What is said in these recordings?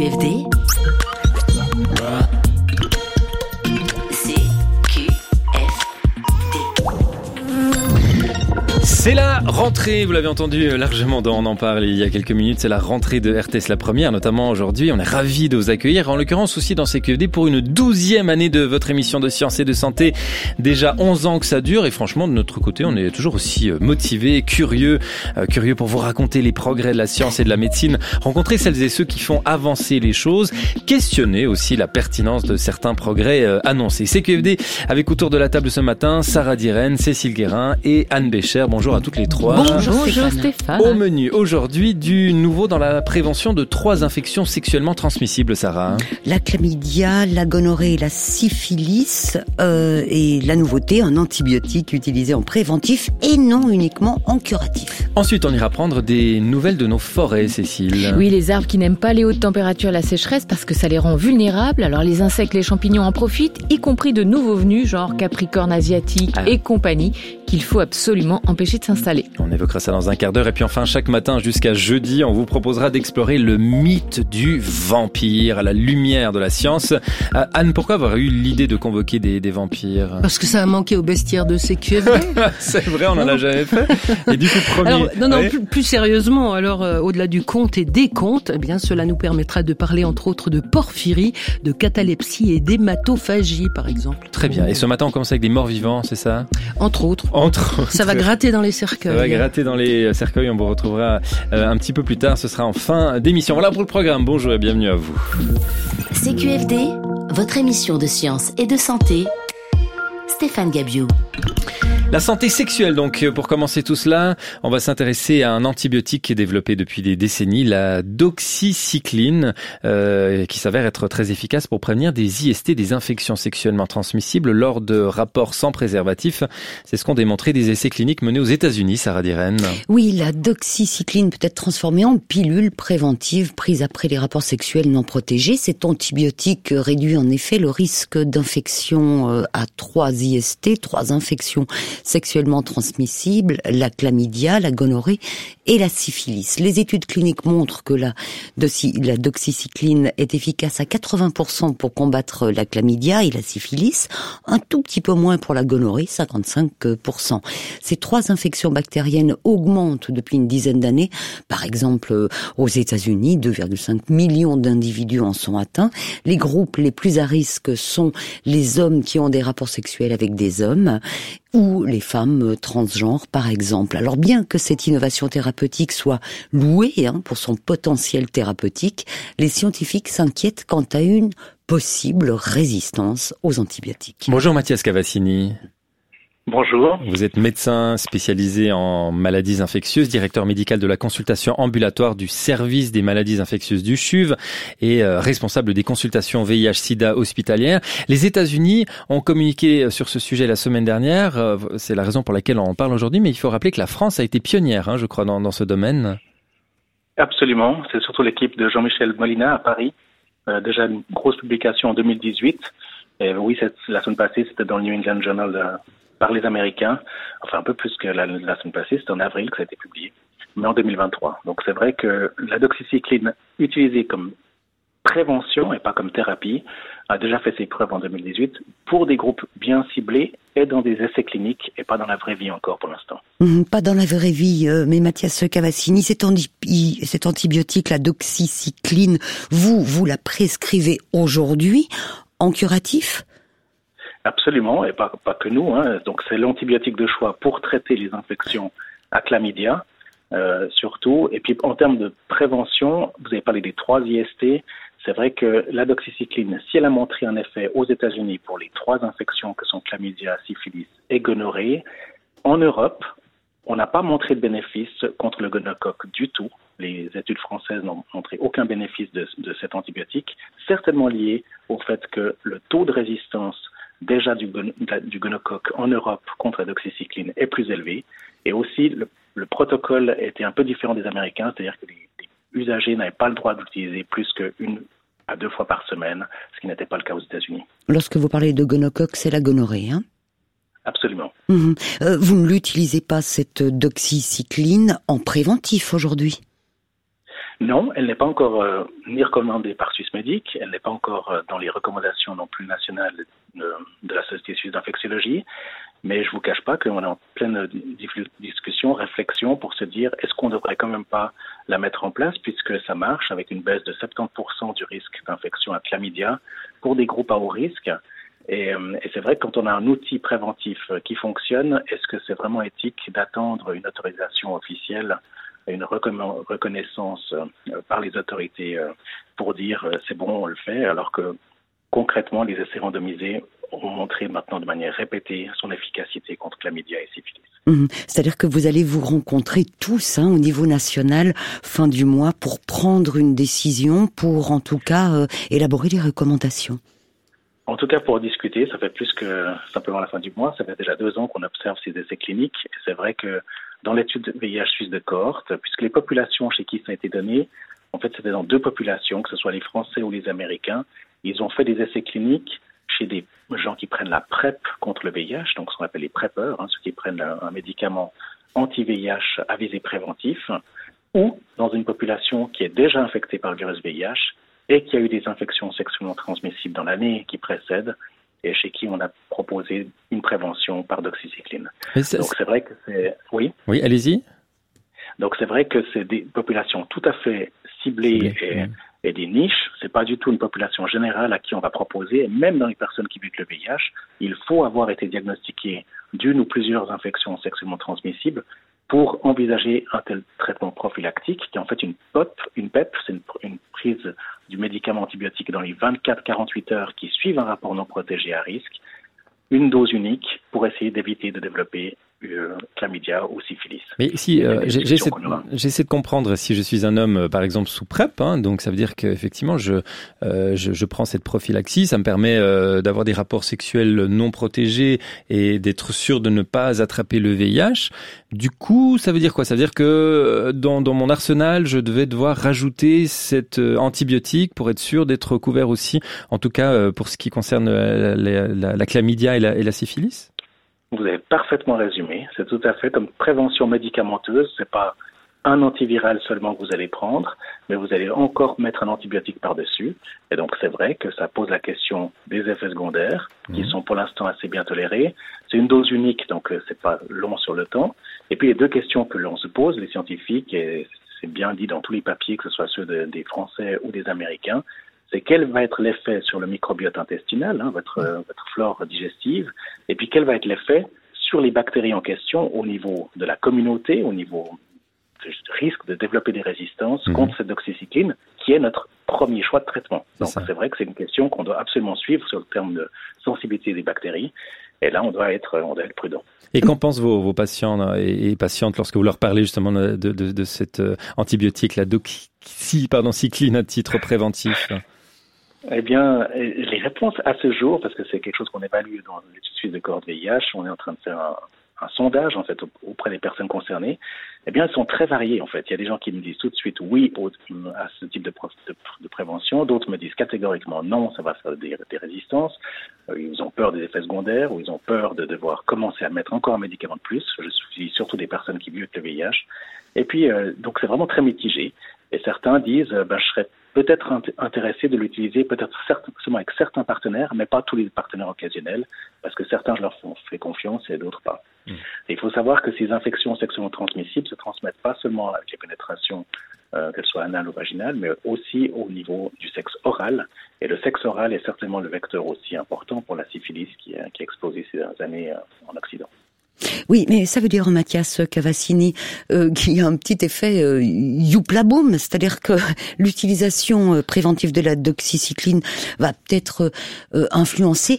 CQFD, c'est la rentrée, vous l'avez entendu largement, on en parle il y a quelques minutes, c'est la rentrée de RTS La Première, notamment aujourd'hui. On est ravis de vous accueillir, en l'occurrence aussi dans CQFD pour une 12e année de votre émission de sciences et de santé. Déjà 11 ans que ça dure et franchement de notre côté on est toujours aussi motivés, curieux pour vous raconter les progrès de la science et de la médecine, rencontrer celles et ceux qui font avancer les choses, questionner aussi la pertinence de certains progrès annoncés. CQFD avec autour de la table ce matin Sarah Dirène, Cécile Guérin et Anne Bécher. Bonjour à toutes les trois. Bonjour Stéphane. Au menu aujourd'hui, du nouveau dans la prévention de 3 infections sexuellement transmissibles, Sarah. La chlamydia, la gonorrhée et la syphilis. Et la nouveauté, un antibiotique utilisé en préventif et non uniquement en curatif. Ensuite, on ira prendre des nouvelles de nos forêts, Cécile. Oui, les arbres qui n'aiment pas les hautes températures et la sécheresse parce que ça les rend vulnérables. Alors les insectes, les champignons en profitent, y compris de nouveaux venus, genre capricorne asiatique et compagnie, qu'il faut absolument empêcher de s'installer. On évoquera ça dans un quart d'heure. Et puis enfin, chaque matin jusqu'à jeudi, on vous proposera d'explorer le mythe du vampire à la lumière de la science. Anne, pourquoi avoir eu l'idée de convoquer des vampires ? Parce que ça a manqué au bestiaire de CQFD. C'est vrai, on en a jamais fait. Et du coup, premier... Alors, plus sérieusement, au-delà du conte et des contes, eh bien, cela nous permettra de parler entre autres de porphyrie, de catalepsie et d'hématophagie, par exemple. Très bien. Et ce matin, on commence avec des morts vivants, c'est ça ? Entre autres. Ça va gratter dans les cercueils. Ça va gratter dans les cercueils. On vous retrouvera un petit peu plus tard. Ce sera en fin d'émission. Voilà pour le programme. Bonjour et bienvenue à vous. CQFD, votre émission de sciences et de santé. Stéphane Gabiou. La santé sexuelle, donc, pour commencer tout cela, on va s'intéresser à un antibiotique qui est développé depuis des décennies, la doxycycline, qui s'avère être très efficace pour prévenir des IST, des infections sexuellement transmissibles, lors de rapports sans préservatif. C'est ce qu'ont démontré des essais cliniques menés aux États-Unis, Sarah Dirène. Oui, la doxycycline peut être transformée en pilule préventive prise après les rapports sexuels non protégés. Cet antibiotique réduit en effet le risque d'infection à 3 IST, 3 infections sexuellement transmissibles, la chlamydia, la gonorrhée et la syphilis. Les études cliniques montrent que la doxycycline est efficace à 80% pour combattre la chlamydia et la syphilis, un tout petit peu moins pour la gonorrhée, 55%. Ces 3 infections bactériennes augmentent depuis une dizaine d'années. Par exemple, aux États-Unis, 2,5 millions d'individus en sont atteints. Les groupes les plus à risque sont les hommes qui ont des rapports sexuels avec des hommes ou les femmes transgenres, par exemple. Alors bien que cette innovation thérapeutique soit louée pour son potentiel thérapeutique, les scientifiques s'inquiètent quant à une possible résistance aux antibiotiques. Bonjour Mathias Cavassini. Bonjour. Vous êtes médecin spécialisé en maladies infectieuses, directeur médical de la consultation ambulatoire du service des maladies infectieuses du CHUV et responsable des consultations VIH-Sida hospitalières. Les États-Unis ont communiqué sur ce sujet la semaine dernière. C'est la raison pour laquelle on en parle aujourd'hui, mais il faut rappeler que la France a été pionnière, je crois, dans ce domaine. Absolument. C'est surtout l'équipe de Jean-Michel Molina à Paris. Déjà une grosse publication en 2018. Et oui, la semaine passée, c'était dans le New England Journal par les Américains, enfin un peu plus que la semaine passée, c'était en avril que ça a été publié, mais en 2023. Donc c'est vrai que la doxycycline utilisée comme prévention et pas comme thérapie a déjà fait ses preuves en 2018 pour des groupes bien ciblés et dans des essais cliniques et pas dans la vraie vie encore pour l'instant. Pas dans la vraie vie, mais Mathias Cavassini, cet antibiotique, la doxycycline, vous la prescrivez aujourd'hui en curatif ? Absolument, et pas que nous. Donc c'est l'antibiotique de choix pour traiter les infections à chlamydia, surtout. Et puis en termes de prévention, vous avez parlé des 3 IST. C'est vrai que la doxycycline, si elle a montré un effet aux États-Unis pour les 3 infections que sont chlamydia, syphilis et gonorrhée, en Europe, on n'a pas montré de bénéfice contre le gonocoque du tout. Les études françaises n'ont montré aucun bénéfice de cet antibiotique, certainement lié au fait que le taux de résistance déjà du gonocoque en Europe contre la doxycycline est plus élevé. Et aussi, le protocole était un peu différent des Américains, c'est-à-dire que les usagers n'avaient pas le droit d'utiliser plus qu'1 à 2 fois par semaine, ce qui n'était pas le cas aux États-Unis. Lorsque vous parlez de gonocoque, c'est la gonorrhée, Absolument. Vous ne l'utilisez pas, cette doxycycline, en préventif aujourd'hui ? Non, elle n'est pas encore ni recommandée par Swissmedic, elle n'est pas encore dans les recommandations non plus nationales de la Société suisse d'infectiologie, mais je vous cache pas qu'on est en pleine discussion, réflexion pour se dire est-ce qu'on ne devrait quand même pas la mettre en place puisque ça marche avec une baisse de 70% du risque d'infection à chlamydia pour des groupes à haut risque. Et c'est vrai que quand on a un outil préventif qui fonctionne, est-ce que c'est vraiment éthique d'attendre une autorisation officielle, une reconnaissance par les autorités pour dire c'est bon, on le fait, alors que concrètement, les essais randomisés ont montré maintenant de manière répétée son efficacité contre chlamydia et syphilis. C'est-à-dire que vous allez vous rencontrer tous au niveau national fin du mois pour prendre une décision, pour en tout cas élaborer des recommandations. En tout cas, pour discuter, ça fait plus que simplement la fin du mois. Ça fait déjà 2 ans qu'on observe ces essais cliniques. Et c'est vrai que dans l'étude VIH suisse de cohorte, puisque les populations chez qui ça a été donné, en fait, c'était dans 2 populations, que ce soit les Français ou les Américains. Ils ont fait des essais cliniques chez des gens qui prennent la PrEP contre le VIH, donc ce qu'on appelle les PrEPeurs, ceux qui prennent un médicament anti-VIH à visée préventif, ou dans une population qui est déjà infectée par le virus VIH et qui a eu des infections sexuellement transmissibles dans l'année qui précède et chez qui on a proposé une prévention par doxycycline. Donc c'est vrai que c'est... Oui, allez-y. Donc c'est vrai que c'est des populations tout à fait ciblées et des niches. C'est pas du tout une population générale à qui on va proposer, même dans les personnes qui vivent le VIH, il faut avoir été diagnostiqué d'une ou plusieurs infections sexuellement transmissibles pour envisager un tel traitement prophylactique qui est en fait une PEP, c'est une prise du médicament antibiotique dans les 24-48 heures qui suivent un rapport non protégé à risque, une dose unique pour essayer d'éviter de développer chlamydia ou syphilis. Mais si j'essaie de comprendre, si je suis un homme par exemple sous PrEP, donc ça veut dire qu'effectivement je prends cette prophylaxie, ça me permet d'avoir des rapports sexuels non protégés et d'être sûr de ne pas attraper le VIH. Du coup, ça veut dire quoi? Ça veut dire que dans mon arsenal, je devais devoir rajouter cet antibiotique pour être sûr d'être couvert aussi, en tout cas pour ce qui concerne la chlamydia et la syphilis? Vous avez parfaitement résumé. C'est tout à fait comme prévention médicamenteuse. C'est pas un antiviral seulement que vous allez prendre, mais vous allez encore mettre un antibiotique par-dessus. Et donc, c'est vrai que ça pose la question des effets secondaires, qui sont pour l'instant assez bien tolérés. C'est une dose unique, donc c'est pas long sur le temps. Et puis, les 2 questions que l'on se pose, les scientifiques, et c'est bien dit dans tous les papiers, que ce soit ceux des Français ou des Américains, c'est quel va être l'effet sur le microbiote intestinal, votre flore digestive, et puis quel va être l'effet sur les bactéries en question au niveau de la communauté, au niveau du risque de développer des résistances contre cette doxycycline, qui est notre premier choix de traitement. Donc c'est vrai que c'est une question qu'on doit absolument suivre sur le terme de sensibilité des bactéries, et là on doit être prudent. Et qu'en pensent vos patients et patientes lorsque vous leur parlez justement de cet antibiotique, la doxycycline à titre préventif? Eh bien, les réponses à ce jour, parce que c'est quelque chose qu'on évalue dans l'étude suisse de cohorte VIH, on est en train de faire un sondage en fait auprès des personnes concernées. Eh bien, elles sont très variées en fait. Il y a des gens qui me disent tout de suite oui à ce type de prévention, d'autres me disent catégoriquement non, ça va faire des résistances. Ils ont peur des effets secondaires ou ils ont peur de devoir commencer à mettre encore un médicament de plus. Je suis surtout des personnes qui vivent avec le VIH. Et puis, donc c'est vraiment très mitigé. Et certains disent, je serais peut-être intéressé de l'utiliser, peut-être seulement avec certains partenaires, mais pas tous les partenaires occasionnels, parce que certains, je leur fais confiance et d'autres pas. Et il faut savoir que ces infections sexuellement transmissibles se transmettent pas seulement avec les pénétrations, qu'elles soient anales ou vaginales, mais aussi au niveau du sexe oral. Et le sexe oral est certainement le vecteur aussi important pour la syphilis qui a explosé ces dernières années en Occident. Oui, mais ça veut dire, Mathias Cavazzini, qu'il y a un petit effet youpla-boum, c'est-à-dire que l'utilisation préventive de la doxycycline va peut-être influencer,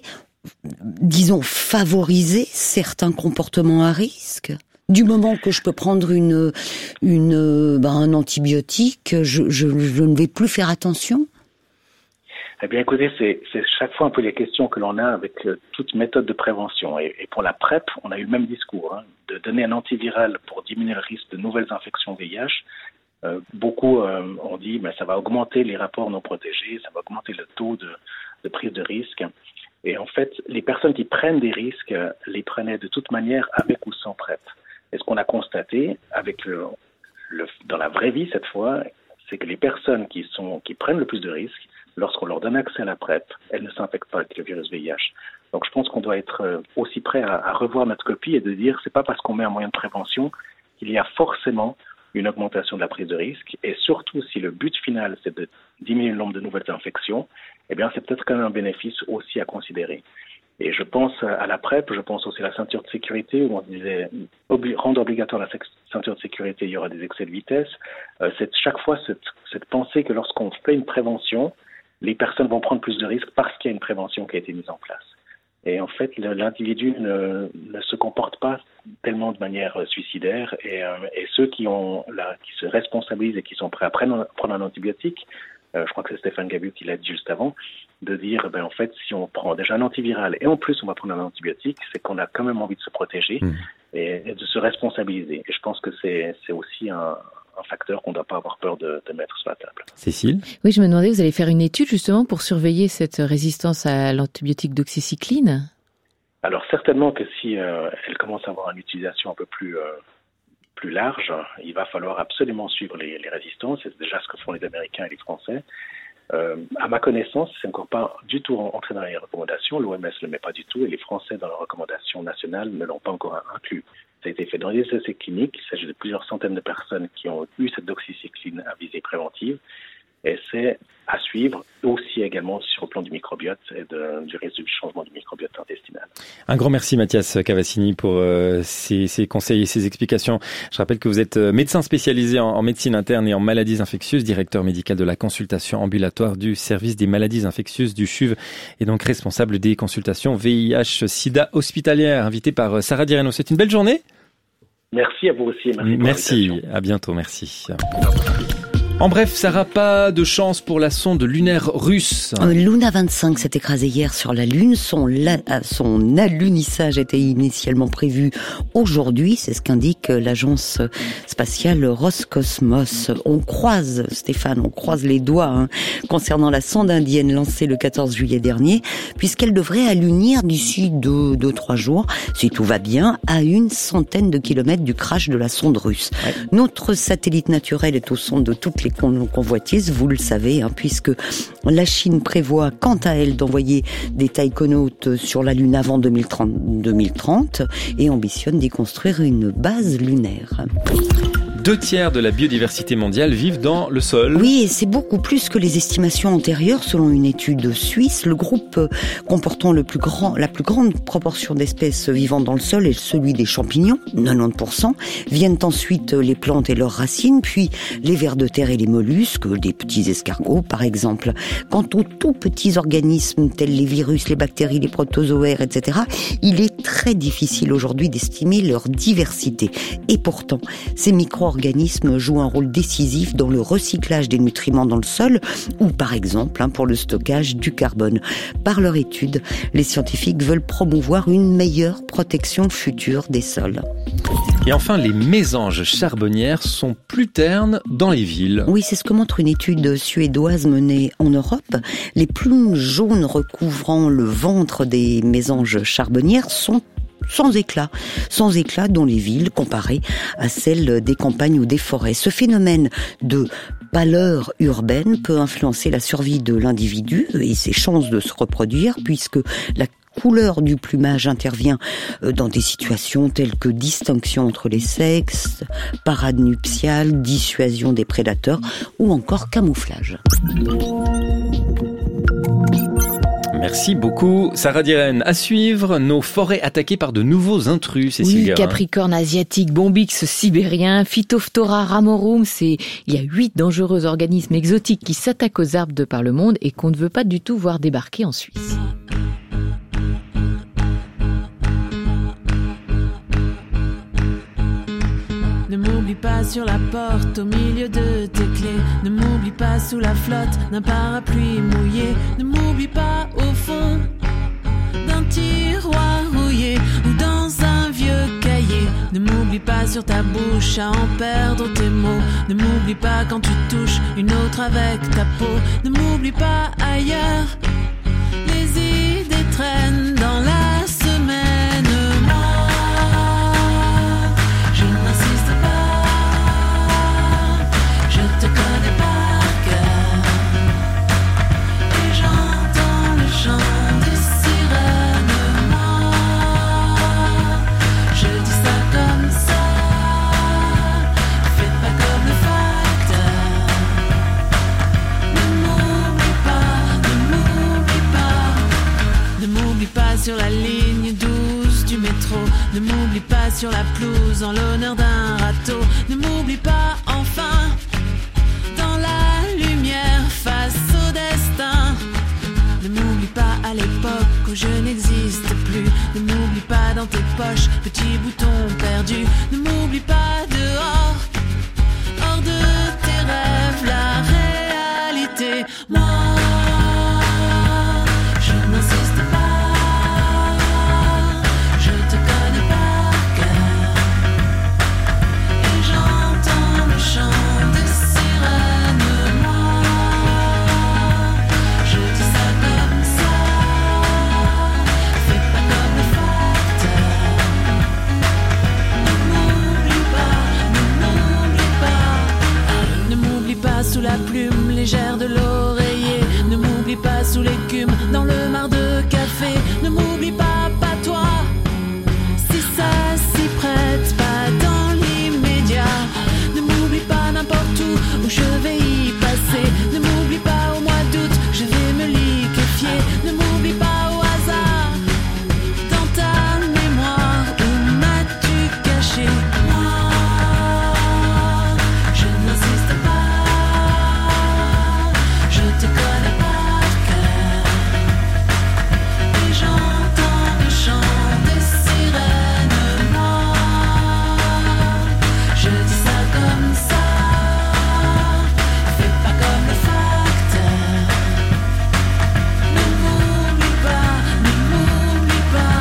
disons, favoriser certains comportements à risque. Du moment que je peux prendre un antibiotique, je ne vais plus faire attention. Eh bien, écoutez, c'est chaque fois un peu les questions que l'on a avec toute méthode de prévention. Et pour la PrEP, on a eu le même discours, de donner un antiviral pour diminuer le risque de nouvelles infections VIH. Beaucoup ont dit, ça va augmenter les rapports non protégés, ça va augmenter le taux de prise de risque. Et en fait, les personnes qui prennent des risques les prenaient de toute manière avec ou sans PrEP. Et ce qu'on a constaté avec dans la vraie vie cette fois, c'est que les personnes qui prennent le plus de risques, lorsqu'on leur donne accès à la PrEP, elles ne s'infectent pas avec le virus VIH. Donc je pense qu'on doit être aussi prêt à revoir notre copie et de dire c'est pas parce qu'on met un moyen de prévention qu'il y a forcément une augmentation de la prise de risque. Et surtout, si le but final c'est de diminuer le nombre de nouvelles infections, eh bien c'est peut-être quand même un bénéfice aussi à considérer. Et je pense à la PrEP, je pense aussi à la ceinture de sécurité, où on disait rendre obligatoire la ceinture de sécurité, il y aura des excès de vitesse. C'est chaque fois cette pensée que lorsqu'on fait une prévention, les personnes vont prendre plus de risques parce qu'il y a une prévention qui a été mise en place. Et en fait, l'individu ne se comporte pas tellement de manière suicidaire. Et ceux qui se responsabilisent et qui sont prêts à prendre un antibiotique, je crois que c'est Stéphane Gabu qui l'a dit juste avant, de dire, en fait, si on prend déjà un antiviral et en plus on va prendre un antibiotique, c'est qu'on a quand même envie de se protéger et de se responsabiliser. Et je pense que c'est aussi un facteur qu'on ne doit pas avoir peur de mettre sur la table. Cécile ? Oui, je me demandais, vous allez faire une étude justement pour surveiller cette résistance à l'antibiotique doxycycline ? Alors certainement que si elle commence à avoir une utilisation un peu plus large, il va falloir absolument suivre les résistances. C'est déjà ce que font les Américains et les Français. À ma connaissance, c'est encore pas du tout entré dans les recommandations. L'OMS ne le met pas du tout et les Français dans leurs recommandations nationales ne l'ont pas encore inclus. Ça a été fait dans les essais cliniques. Il s'agit de plusieurs centaines de personnes qui ont eu cette doxycycline à visée préventive. Et c'est à suivre aussi également sur le plan du microbiote et du risque du changement du microbiote intestinal. Un grand merci Mathias Cavassini pour ces conseils et ces explications. Je rappelle que vous êtes médecin spécialisé en médecine interne et en maladies infectieuses, directeur médical de la consultation ambulatoire du service des maladies infectieuses du CHUV et donc responsable des consultations VIH-Sida hospitalières, invité par Sarah Direno. C'est une belle journée. Merci à vous aussi. Merci, à bientôt, merci. En bref, Sarah, pas de chance pour la sonde lunaire russe. Luna 25 s'est écrasée hier sur la Lune. Son alunissage était initialement prévu aujourd'hui. C'est ce qu'indique l'agence spatiale Roscosmos. On croise les doigts concernant la sonde indienne lancée le 14 juillet dernier, puisqu'elle devrait alunir d'ici 2-3 jours, si tout va bien, à 100 kilomètres du crash de la sonde russe. Ouais. Notre satellite naturel est au centre de toutes les convoitises, vous le savez, puisque la Chine prévoit quant à elle d'envoyer des taïkonautes sur la Lune avant 2030 et ambitionne d'y construire une base lunaire. 2/3 de la biodiversité mondiale vivent dans le sol. Oui, et c'est beaucoup plus que les estimations antérieures selon une étude suisse. Le groupe comportant la plus grande proportion d'espèces vivant dans le sol est celui des champignons, 90%. Viennent ensuite les plantes et leurs racines, puis les vers de terre et les mollusques, des petits escargots par exemple. Quant aux tout petits organismes tels les virus, les bactéries, les protozoaires, etc., il est très difficile aujourd'hui d'estimer leur diversité. Et pourtant, ces micro-organismes jouent un rôle décisif dans le recyclage des nutriments dans le sol ou par exemple pour le stockage du carbone. Par leur étude, les scientifiques veulent promouvoir une meilleure protection future des sols. Et enfin, les mésanges charbonnières sont plus ternes dans les villes. Oui, c'est ce que montre une étude suédoise menée en Europe. Les plumes jaunes recouvrant le ventre des mésanges charbonnières sont sans éclat dans les villes comparées à celles des campagnes ou des forêts. Ce phénomène de pâleur urbaine peut influencer la survie de l'individu et ses chances de se reproduire puisque la couleur du plumage intervient dans des situations telles que distinction entre les sexes, parade nuptiale, dissuasion des prédateurs ou encore camouflage. Merci beaucoup, Sarah Direne. À suivre, nos forêts attaquées par de nouveaux intrus, Cécile Guerin. Capricorne asiatique, Bombix sibérien, Phytophthora ramorum, il y a 8 dangereux organismes exotiques qui s'attaquent aux arbres de par le monde et qu'on ne veut pas du tout voir débarquer en Suisse. Ne m'oublie pas sur la porte au milieu de tes clés. Ne m'oublie pas sous la flotte d'un parapluie mouillé. Ne m'oublie pas au fond d'un tiroir rouillé ou dans un vieux cahier. Ne m'oublie pas sur ta bouche à en perdre tes mots. Ne m'oublie pas quand tu touches une autre avec ta peau. Ne m'oublie pas ailleurs. Les idées traînent dans la semaine. Je n'insiste pas, je te connais pas. Ne m'oublie pas sur la pelouse en l'honneur d'un râteau. Ne m'oublie pas enfin dans la lumière face au destin. Ne m'oublie pas à l'époque où je n'existe plus. Ne m'oublie pas dans tes poches, petit bouton perdu. Ne m'oublie pas dehors, hors de tes rêves, la réalité. Moi, je n'insiste pas, je te connais par cœur. Et j'entends le chant des sirènes. Moi, je dis ça comme ça, fais pas comme le facteur. Ne m'oublie pas, ne m'oublie pas sous la plume légère de l'oreiller. Ne m'oublie pas sous l'écume dans le mar de café. Ne m'oublie pas, pas toi, si ça s'y prête pas dans l'immédiat. Ne m'oublie pas n'importe où je vais y passer. Ne m'oublie pas au mois d'août, je vais me liquéfier. Ne m'oublie pas au hasard, dans ta mémoire, où m'as-tu caché? Moi, je n'insiste pas, je te connais par cœur. Et j'entends le chant des sirènes. Moi, je dis ça comme ça, fais pas comme le facteur. Ne m'oublie pas, ne m'oublie pas.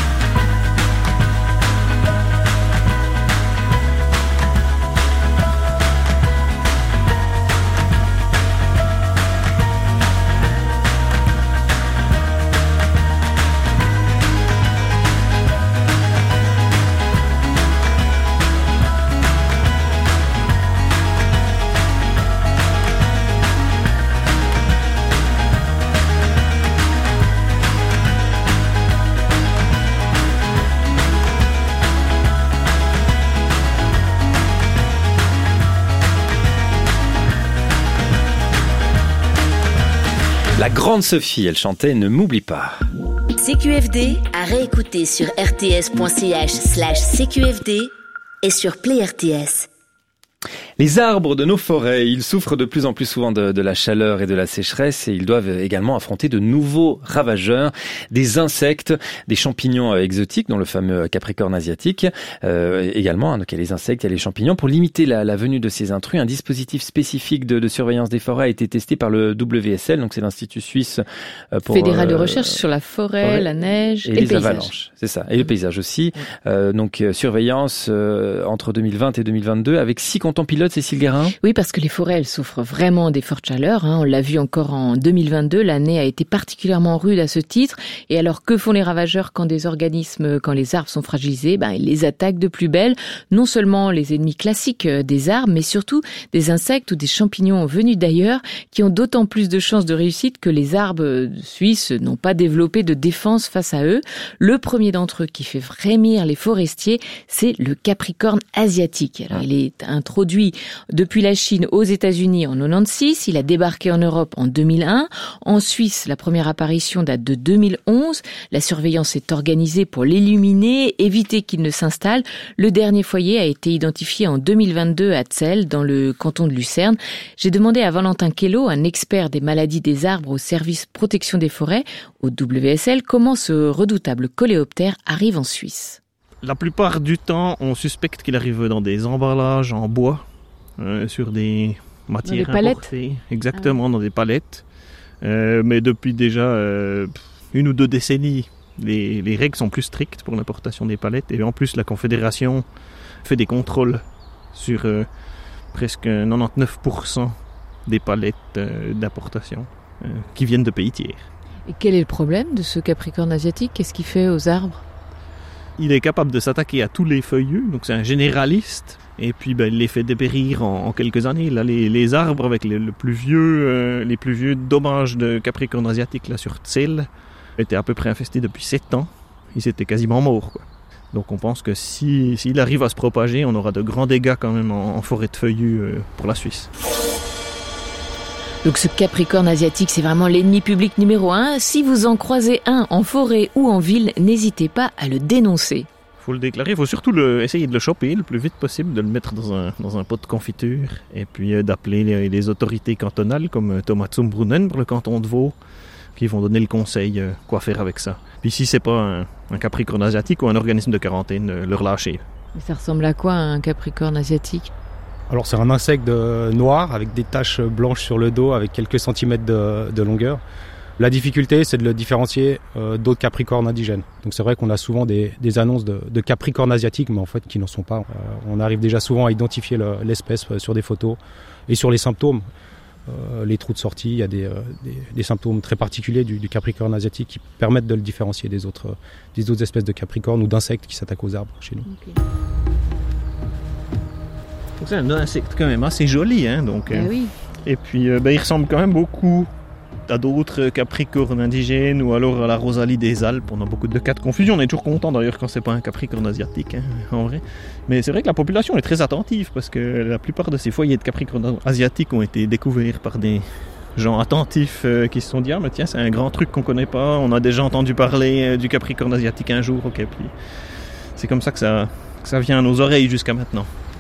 La grande Sophie, elle chantait « Ne m'oublie pas ». CQFD à réécouter sur rts.ch/CQFD et sur Play RTS. Les arbres de nos forêts, ils souffrent de plus en plus souvent de la chaleur et de la sécheresse et ils doivent également affronter de nouveaux ravageurs, des insectes, des champignons exotiques, dont le fameux capricorne asiatique. Également, donc il y a les insectes, il y a les champignons. Pour limiter la venue de ces intrus, un dispositif spécifique de surveillance des forêts a été testé par le WSL, donc c'est l'Institut suisse fédéral de recherche sur la forêt, la neige et les le paysage. Avalanches. C'est ça, et le paysage aussi. Donc surveillance entre 2020 et 2022 avec 6 comptants pilotes, Cécile Guérin. Oui, parce que les forêts, elles souffrent vraiment des fortes chaleurs. On l'a vu encore en 2022. L'année a été particulièrement rude à ce titre. Et alors, que font les ravageurs quand les arbres sont fragilisés? Ils les attaquent de plus belle. Non seulement les ennemis classiques des arbres, mais surtout des insectes ou des champignons venus d'ailleurs qui ont d'autant plus de chances de réussite que les arbres suisses n'ont pas développé de défense face à eux. Le premier d'entre eux qui fait frémir les forestiers, c'est le capricorne asiatique. Alors, il est introduit depuis la Chine aux États-Unis en 96, il a débarqué en Europe en 2001. En Suisse, la première apparition date de 2011. La surveillance est organisée pour l'éliminer, éviter qu'il ne s'installe. Le dernier foyer a été identifié en 2022 à Zell, dans le canton de Lucerne. J'ai demandé à Valentin Kello, un expert des maladies des arbres au service protection des forêts, au WSL, comment ce redoutable coléoptère arrive en Suisse. La plupart du temps, on suspecte qu'il arrive dans des emballages en bois, sur des matières importées. Exactement, dans des palettes. Mais depuis déjà 1 ou 2 décennies, les règles sont plus strictes pour l'importation des palettes. Et en plus, la Confédération fait des contrôles sur presque 99% des palettes d'importation qui viennent de pays tiers. Et quel est le problème de ce capricorne asiatique? Qu'est-ce qu'il fait aux arbres? Il est capable de s'attaquer à tous les feuillus, donc c'est un généraliste. Et puis il les fait dépérir en quelques années. Là, les arbres avec les plus vieux dommages de capricorne asiatique là, sur Zell étaient à peu près infestés depuis 7 ans. Ils étaient quasiment morts, quoi. Donc on pense que s'il arrive à se propager, on aura de grands dégâts quand même en forêt de feuillus pour la Suisse. Donc ce capricorne asiatique, c'est vraiment l'ennemi public numéro 1. Si vous en croisez un en forêt ou en ville, n'hésitez pas à le dénoncer. faut le déclarer. Il faut surtout essayer de le choper le plus vite possible, de le mettre dans un pot de confiture et puis d'appeler les autorités cantonales comme Thomas Zumbrunnen pour le canton de Vaud qui vont donner le conseil quoi faire avec ça. Puis si c'est pas un capricorne asiatique ou un organisme de quarantaine, le relâcher. Mais ça ressemble à quoi un capricorne asiatique ? Alors c'est un insecte noir avec des taches blanches sur le dos avec quelques centimètres de longueur. La difficulté, c'est de le différencier d'autres capricornes indigènes. Donc c'est vrai qu'on a souvent des annonces de capricornes asiatiques, mais en fait qui n'en sont pas. On arrive déjà souvent à identifier l'espèce sur des photos et sur les symptômes. Les trous de sortie, il y a des symptômes très particuliers du capricorne asiatique qui permettent de le différencier des autres espèces de capricornes ou d'insectes qui s'attaquent aux arbres chez nous. Okay. C'est un insecte quand même assez joli, hein, donc. Oui. Et puis, il ressemble quand même beaucoup à d'autres capricornes indigènes ou alors à la rosalie des Alpes. On a beaucoup de cas de confusion. On est toujours content d'ailleurs quand c'est pas un capricorne asiatique, hein, en vrai. Mais c'est vrai que la population est très attentive parce que la plupart de ces foyers de capricornes asiatiques ont été découverts par des gens attentifs qui se sont dit « Ah, mais tiens, c'est un grand truc qu'on connaît pas. On a déjà entendu parler du capricorne asiatique un jour. » Ok, puis c'est comme ça que ça vient à nos oreilles jusqu'à maintenant.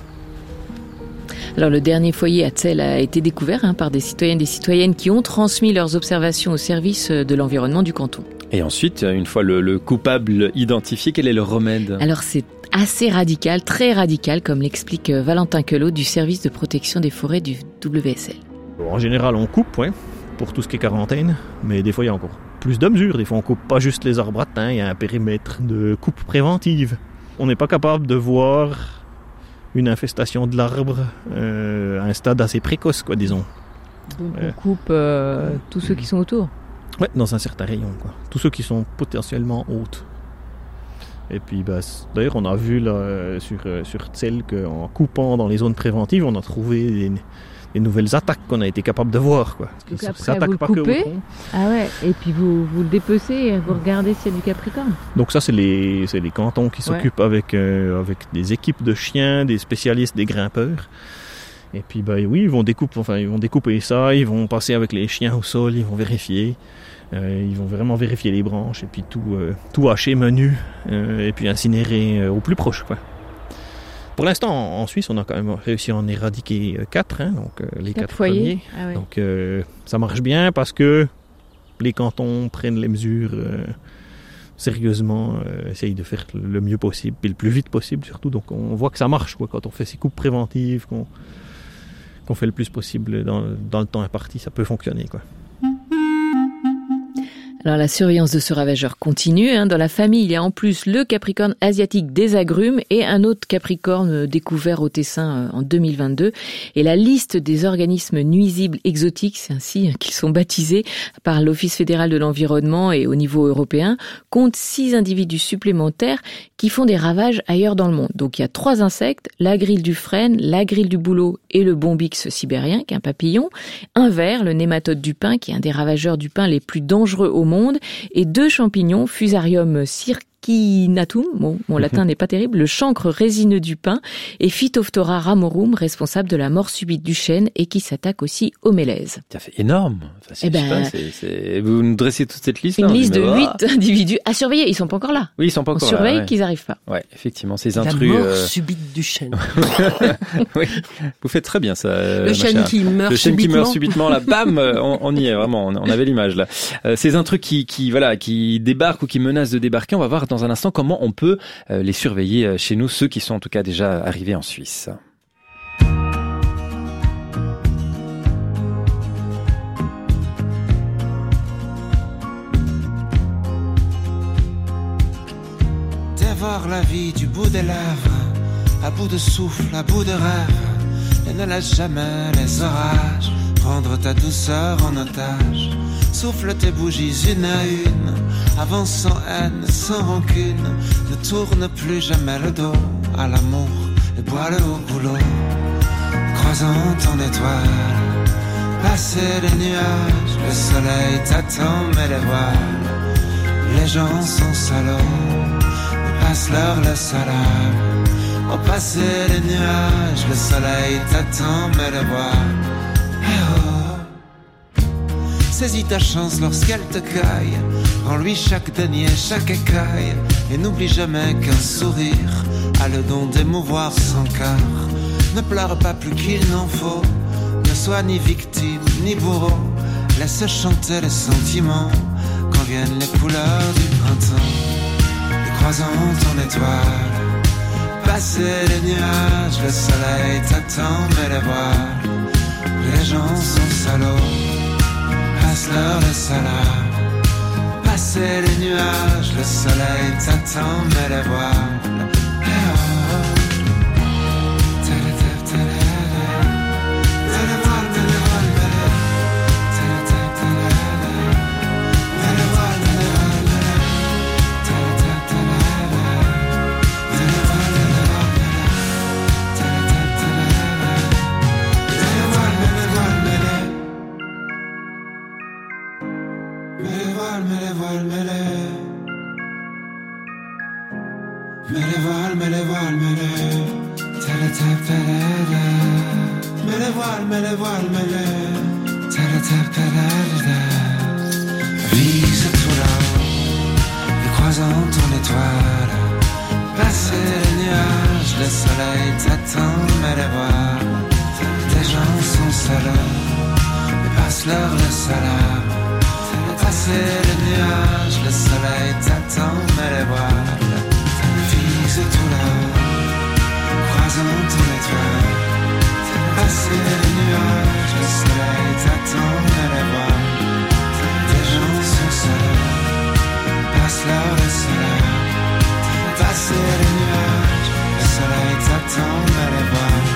Alors le dernier foyer à Zell a été découvert par des citoyennes et des citoyennes qui ont transmis leurs observations au service de l'environnement du canton. Et ensuite, une fois le coupable identifié, quel est le remède ? Alors c'est assez radical, très radical, comme l'explique Valentin Queloz du service de protection des forêts du WSL. En général, on coupe, pour tout ce qui est quarantaine, mais des fois il y a encore plus de mesures. Des fois on coupe pas juste les arbres atteints, il y a un périmètre de coupe préventive. On n'est pas capable de voir une infestation de l'arbre à un stade assez précoce, disons. Donc on coupe tous ceux qui sont autour ? Ouais, dans un certain rayon, tous ceux qui sont potentiellement hautes. Et puis, d'ailleurs, on a vu là, sur Zell qu'en coupant dans les zones préventives, on a trouvé des nouvelles attaques qu'on a été capable de voir. Donc après, vous le coupez, et puis vous le dépecez et vous regardez s'il y a du capricorne. Donc ça, c'est les cantons qui s'occupent avec des équipes de chiens, des spécialistes, des grimpeurs. Et puis, ils vont découper ça, ils vont passer avec les chiens au sol, ils vont vérifier. Ils vont vraiment vérifier les branches et puis tout hacher menu et puis incinérer au plus proche. Pour l'instant, en Suisse, on a quand même réussi à en éradiquer 4, donc les 4 foyers. Premiers. Donc ça marche bien parce que les cantons prennent les mesures sérieusement, essayent de faire le mieux possible et le plus vite possible surtout. Donc on voit que ça marche quand on fait ces coupes préventives, qu'on fait le plus possible dans le temps imparti, ça peut fonctionner. Alors la surveillance de ce ravageur continue. Dans la famille, il y a en plus le capricorne asiatique des agrumes et un autre capricorne découvert au Tessin en 2022. Et la liste des organismes nuisibles exotiques, c'est ainsi qu'ils sont baptisés par l'Office fédéral de l'environnement et au niveau européen, compte 6 individus supplémentaires qui font des ravages ailleurs dans le monde. Donc il y a 3 insectes, la grille du frêne, la grille du bouleau et le bombix sibérien, qui est un papillon, un ver, le nématode du pin, qui est un des ravageurs du pin les plus dangereux au monde, et 2 champignons, Fusarium circinatum, mon latin n'est pas terrible, le chancre résineux du pin, et Phytophthora ramorum, responsable de la mort subite du chêne et qui s'attaque aussi aux mélèzes. Ça fait énorme. Vous nous dressez toute cette liste. Une liste de 8 individus à surveiller. Ils sont pas encore là. Oui, ils sont pas encore là. On surveille qu'ils arrivent pas. Ouais, effectivement, ces intrus. La mort subite du chêne. Oui, vous faites très bien ça. Le chêne qui meurt subitement. Le chêne qui meurt subitement, là, bam, on y est vraiment. On avait l'image là. Ces intrus qui débarquent ou qui menacent de débarquer, on va voir dans un instant comment on peut les surveiller chez nous, ceux qui sont en tout cas déjà arrivés en Suisse. Dévore la vie du bout des lèvres, à bout de souffle, à bout de rêve, et ne laisse jamais les orages prendre ta douceur en otage. Souffle tes bougies une à une, avance sans haine, sans rancune. Ne tourne plus jamais le dos à l'amour et bois-le au boulot. Croisant ton étoile, passer les nuages, le soleil t'attend mais les voiles. Les gens sont salauds, mais passe leur le salam. Au passer les nuages, le soleil t'attend mais les voiles. Saisis ta chance lorsqu'elle te caille. Rends-lui chaque denier, chaque écaille. Et n'oublie jamais qu'un sourire a le don d'émouvoir son cœur. Ne pleure pas plus qu'il n'en faut. Ne sois ni victime ni bourreau. Laisse chanter les sentiments quand viennent les couleurs du printemps. Et croisant ton étoile, passer les nuages, le soleil t'attend mais les voiles. Les gens sont salauds, passe-leur le salam. Passer les nuages, le soleil t'attend mais les voiles. Vise tout là-haut, et croisant ton étoile, passer les nuages, le soleil t'attend mais les voiles. Tes gens sont salauds, et passe-leur le salam. Passer les nuages, le soleil t'attend mais les voiles. Vise tout là-haut, croisant ton étoile, passer les nuages, le soleil t'attend mais les voiles. Tes gens sont salauds, passe-leur le salam. Passer les nuages, le soleil t'attend mais les voiles.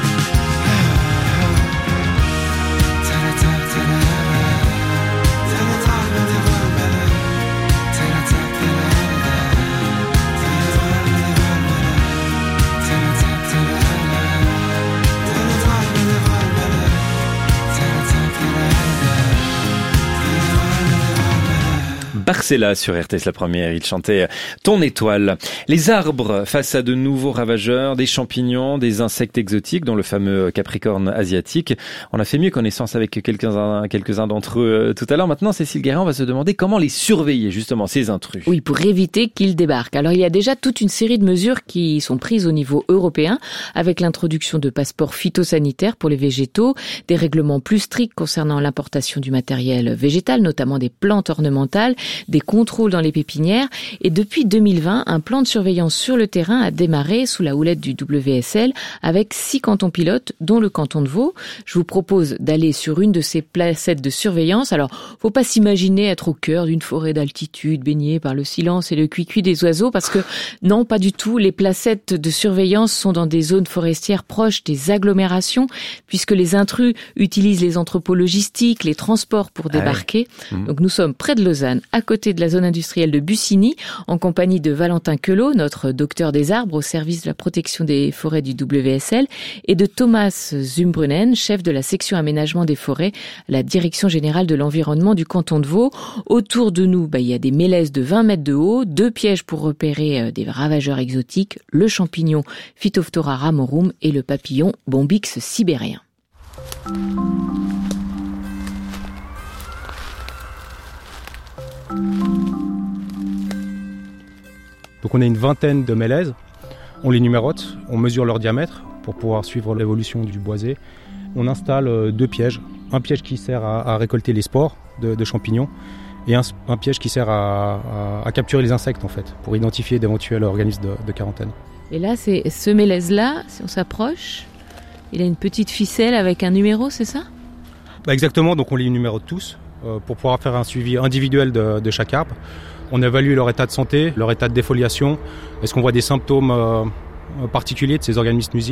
Barcella sur RTS La Première, il chantait Ton étoile. Les arbres face à de nouveaux ravageurs, des champignons, des insectes exotiques, dont le fameux capricorne asiatique. On a fait mieux connaissance avec quelques-uns d'entre eux tout à l'heure. Maintenant, Cécile Guérin, on va se demander comment les surveiller, justement, ces intrus. Oui, pour éviter qu'ils débarquent. Alors, il y a déjà toute une série de mesures qui sont prises au niveau européen, avec l'introduction de passeports phytosanitaires pour les végétaux, des règlements plus stricts concernant l'importation du matériel végétal, notamment des plantes ornementales, des contrôles dans les pépinières. Et depuis 2020, un plan de surveillance sur le terrain a démarré sous la houlette du WSL avec 6 cantons pilotes, dont le canton de Vaud. Je vous propose d'aller sur une de ces placettes de surveillance. Alors, faut pas s'imaginer être au cœur d'une forêt d'altitude, baignée par le silence et le cuicui des oiseaux, parce que non, pas du tout. Les placettes de surveillance sont dans des zones forestières proches des agglomérations, puisque les intrus utilisent les entrepôts logistiques, les transports pour débarquer. Donc, nous sommes près de Lausanne, à côté de la zone industrielle de Bussigny, en compagnie de Valentin Queloz, notre docteur des arbres au service de la protection des forêts du WSL, et de Thomas Zumbrunnen, chef de la section aménagement des forêts, à la direction générale de l'environnement du canton de Vaud. Autour de nous, il y a des mélèzes de 20 mètres de haut, 2 pièges pour repérer des ravageurs exotiques, le champignon Phytophthora ramorum et le papillon Bombyx sibérien. Donc on a une vingtaine de mélèzes, on les numérote, on mesure leur diamètre pour pouvoir suivre l'évolution du boisé. On installe 2 pièges, un piège qui sert à récolter les spores de champignons et un piège qui sert à capturer les insectes en fait, pour identifier d'éventuels organismes de quarantaine. Et là, c'est ce mélèze-là, si on s'approche, il a une petite ficelle avec un numéro, c'est ça ? Exactement, donc on les numérote tous pour pouvoir faire un suivi individuel de chaque arbre. On évalue leur état de santé, leur état de défoliation. Est-ce qu'on voit des symptômes particuliers de ces organismes nuisibles ?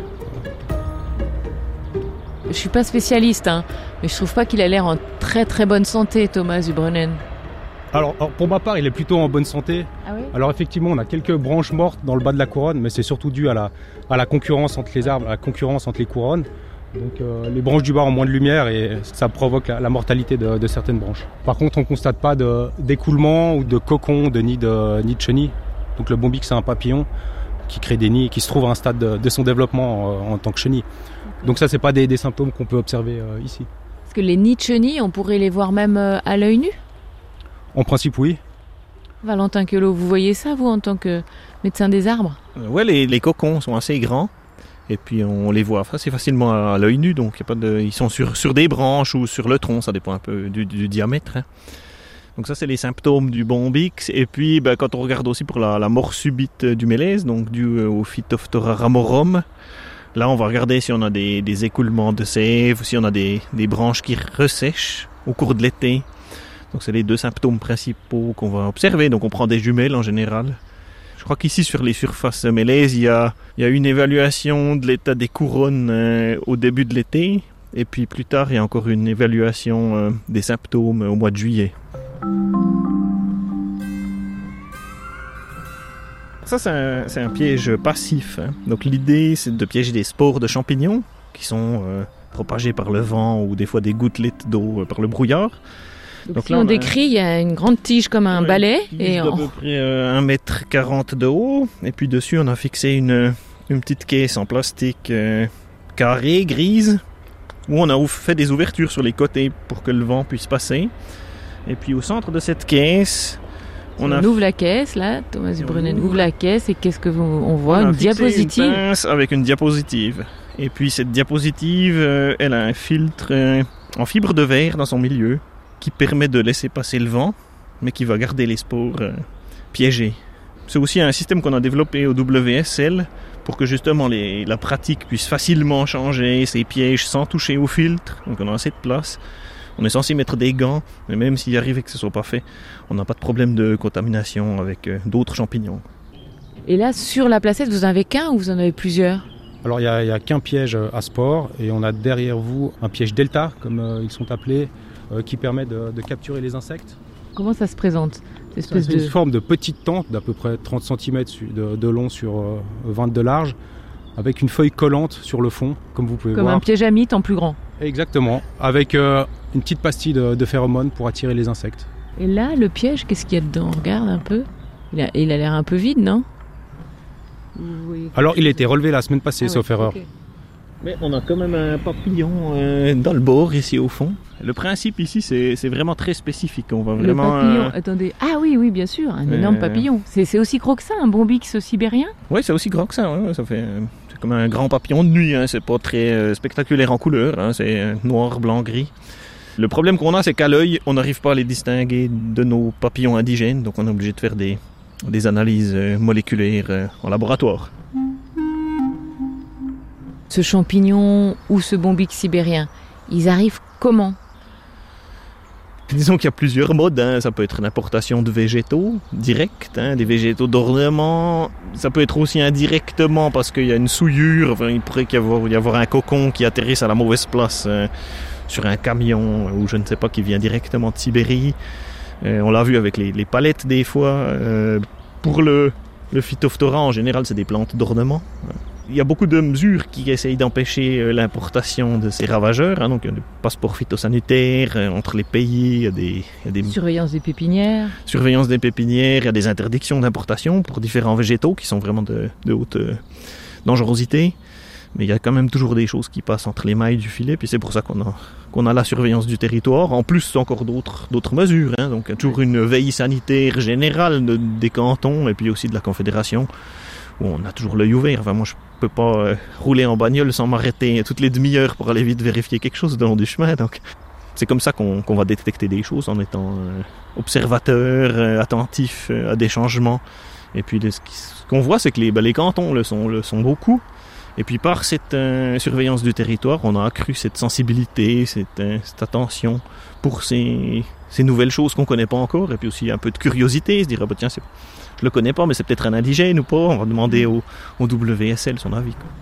Je suis pas spécialiste, mais je trouve pas qu'il a l'air en très très bonne santé, Thomas Zumbrunnen. Alors, pour ma part, il est plutôt en bonne santé. Ah oui ? Alors effectivement, on a quelques branches mortes dans le bas de la couronne, mais c'est surtout dû à la concurrence entre les arbres, à la concurrence entre les couronnes. Donc les branches du bas ont moins de lumière et ça provoque la mortalité de certaines branches. Par contre, on ne constate pas d'écoulement ou de cocon, de nid de chenilles. Donc le bombyx, c'est un papillon qui crée des nids et qui se trouve à un stade de son développement en tant que chenille. Donc ça, c'est pas des symptômes qu'on peut observer ici. Parce que les nids de chenilles, on pourrait les voir même à l'œil nu ? En principe, oui. Valentin Queloz, vous voyez ça, vous, en tant que médecin des arbres ? Ouais, les cocons sont assez grands. Et puis on les voit assez facilement à l'œil nu, donc y a pas ils sont sur des branches ou sur le tronc, ça dépend un peu du diamètre. Hein. Donc ça, c'est les symptômes du Bombyx. Et puis quand on regarde aussi pour la mort subite du mélèze, donc dû au Phytophthora ramorum, là on va regarder si on a des écoulements de sève, si on a des branches qui ressèchent au cours de l'été. Donc c'est les 2 symptômes principaux qu'on va observer. Donc on prend des jumelles en général. Je crois qu'ici, sur les surfaces mélèzes, il y a une évaluation de l'état des couronnes au début de l'été. Et puis plus tard, il y a encore une évaluation des symptômes au mois de juillet. Ça, c'est un piège passif. Hein. Donc l'idée, c'est de piéger des spores de champignons qui sont propagés par le vent ou des fois des gouttelettes d'eau par le brouillard. Donc si là, on décrit, il y a une grande tige comme un balai. Et à peu près 1,40 m de haut. Et puis dessus, on a fixé une petite caisse en plastique carrée, grise, où on a fait des ouvertures sur les côtés pour que le vent puisse passer. Et puis au centre de cette caisse, on ouvre la caisse, là, Thomas Brunet ouvre la caisse, et qu'est-ce que on voit? Une diapositive. Une pince avec une diapositive. Et puis cette diapositive, elle a un filtre en fibre de verre dans son milieu, qui permet de laisser passer le vent, mais qui va garder les spores piégées. C'est aussi un système qu'on a développé au WSL pour que justement la pratique puisse facilement changer ses pièges sans toucher au filtre. Donc on a assez de place. On est censé mettre des gants, mais même s'il arrive que ce ne soit pas fait, on n'a pas de problème de contamination avec d'autres champignons. Et là, sur la placette, vous en avez qu'un ou vous en avez plusieurs ? Alors il y a qu'un piège à spores et on a derrière vous un piège delta, comme ils sont appelés, qui permet de capturer les insectes. Comment ça se présente ? C'est une forme de petite tente d'à peu près 30 cm de long sur 20 de large, avec une feuille collante sur le fond, comme vous pouvez voir. Comme un piège à mythe en plus grand. Exactement, avec une petite pastille de phéromones pour attirer les insectes. Et là, le piège, qu'est-ce qu'il y a dedans ? On regarde un peu. Il a l'air un peu vide, non ? Oui. Alors, il a été relevé la semaine passée, sauf erreur. Okay. Mais on a quand même un papillon dans le bord, ici au fond. Le principe ici, c'est vraiment très spécifique. On va vraiment, le papillon, attendez. Ah oui, bien sûr, un énorme papillon. C'est aussi gros que ça, un Bombyx sibérien ? Oui, c'est aussi gros que ça. Ouais, c'est comme un grand papillon de nuit. Hein. C'est pas très spectaculaire en couleur. Hein. C'est noir, blanc, gris. Le problème qu'on a, c'est qu'à l'œil, on n'arrive pas à les distinguer de nos papillons indigènes. Donc on est obligé de faire des analyses moléculaires en laboratoire. Ce champignon ou ce Bombyx sibérien, ils arrivent comment ? Disons qu'il y a plusieurs modes. Hein. Ça peut être une importation de végétaux directs, des végétaux d'ornement. Ça peut être aussi indirectement parce qu'il y a une souillure. Enfin, il pourrait y avoir un cocon qui atterrisse à la mauvaise place sur un camion ou je ne sais pas, qui vient directement de Sibérie. On l'a vu avec les palettes des fois. Pour le Phytophthora, en général, c'est des plantes d'ornement. Il y a beaucoup de mesures qui essayent d'empêcher l'importation de ces ravageurs. Hein. Donc, il y a des passeports phytosanitaires entre les pays. Il y a des surveillance des pépinières. Surveillance des pépinières. Il y a des interdictions d'importation pour différents végétaux qui sont vraiment de haute dangerosité. Mais il y a quand même toujours des choses qui passent entre les mailles du filet. Puis c'est pour ça qu'on a la surveillance du territoire. En plus, encore d'autres mesures. Hein. Donc, il y a toujours une veille sanitaire générale des cantons et puis aussi de la Confédération. Où on a toujours l'œil ouvert. Enfin, moi, je peux pas rouler en bagnole sans m'arrêter toutes les demi-heures pour aller vite vérifier quelque chose le long du chemin. Donc, c'est comme ça qu'on va détecter des choses en étant observateur, attentif à des changements. Et puis, ce qu'on voit, c'est que les cantons le sont beaucoup. Et puis, par cette surveillance du territoire, on a accru cette sensibilité, cette attention pour ces nouvelles choses qu'on connaît pas encore. Et puis aussi un peu de curiosité, se dire, tiens, je le connais pas, mais c'est peut-être un indigène ou pas. On va demander au WSL son avis, quoi.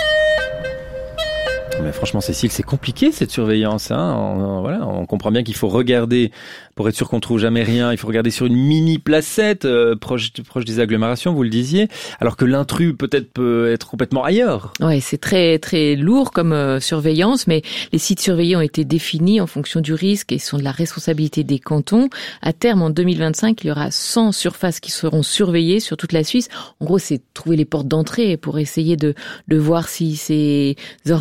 Mais franchement, Cécile, c'est compliqué cette surveillance. Hein. On comprend bien qu'il faut regarder, pour être sûr qu'on trouve jamais rien, il faut regarder sur une mini placette proche des agglomérations, vous le disiez, alors que l'intrus peut-être peut être complètement ailleurs. Ouais, c'est très très lourd comme surveillance, mais les sites surveillés ont été définis en fonction du risque et sont de la responsabilité des cantons. À terme, en 2025, il y aura 100 surfaces qui seront surveillées sur toute la Suisse. En gros, c'est trouver les portes d'entrée pour essayer de voir si ces organismes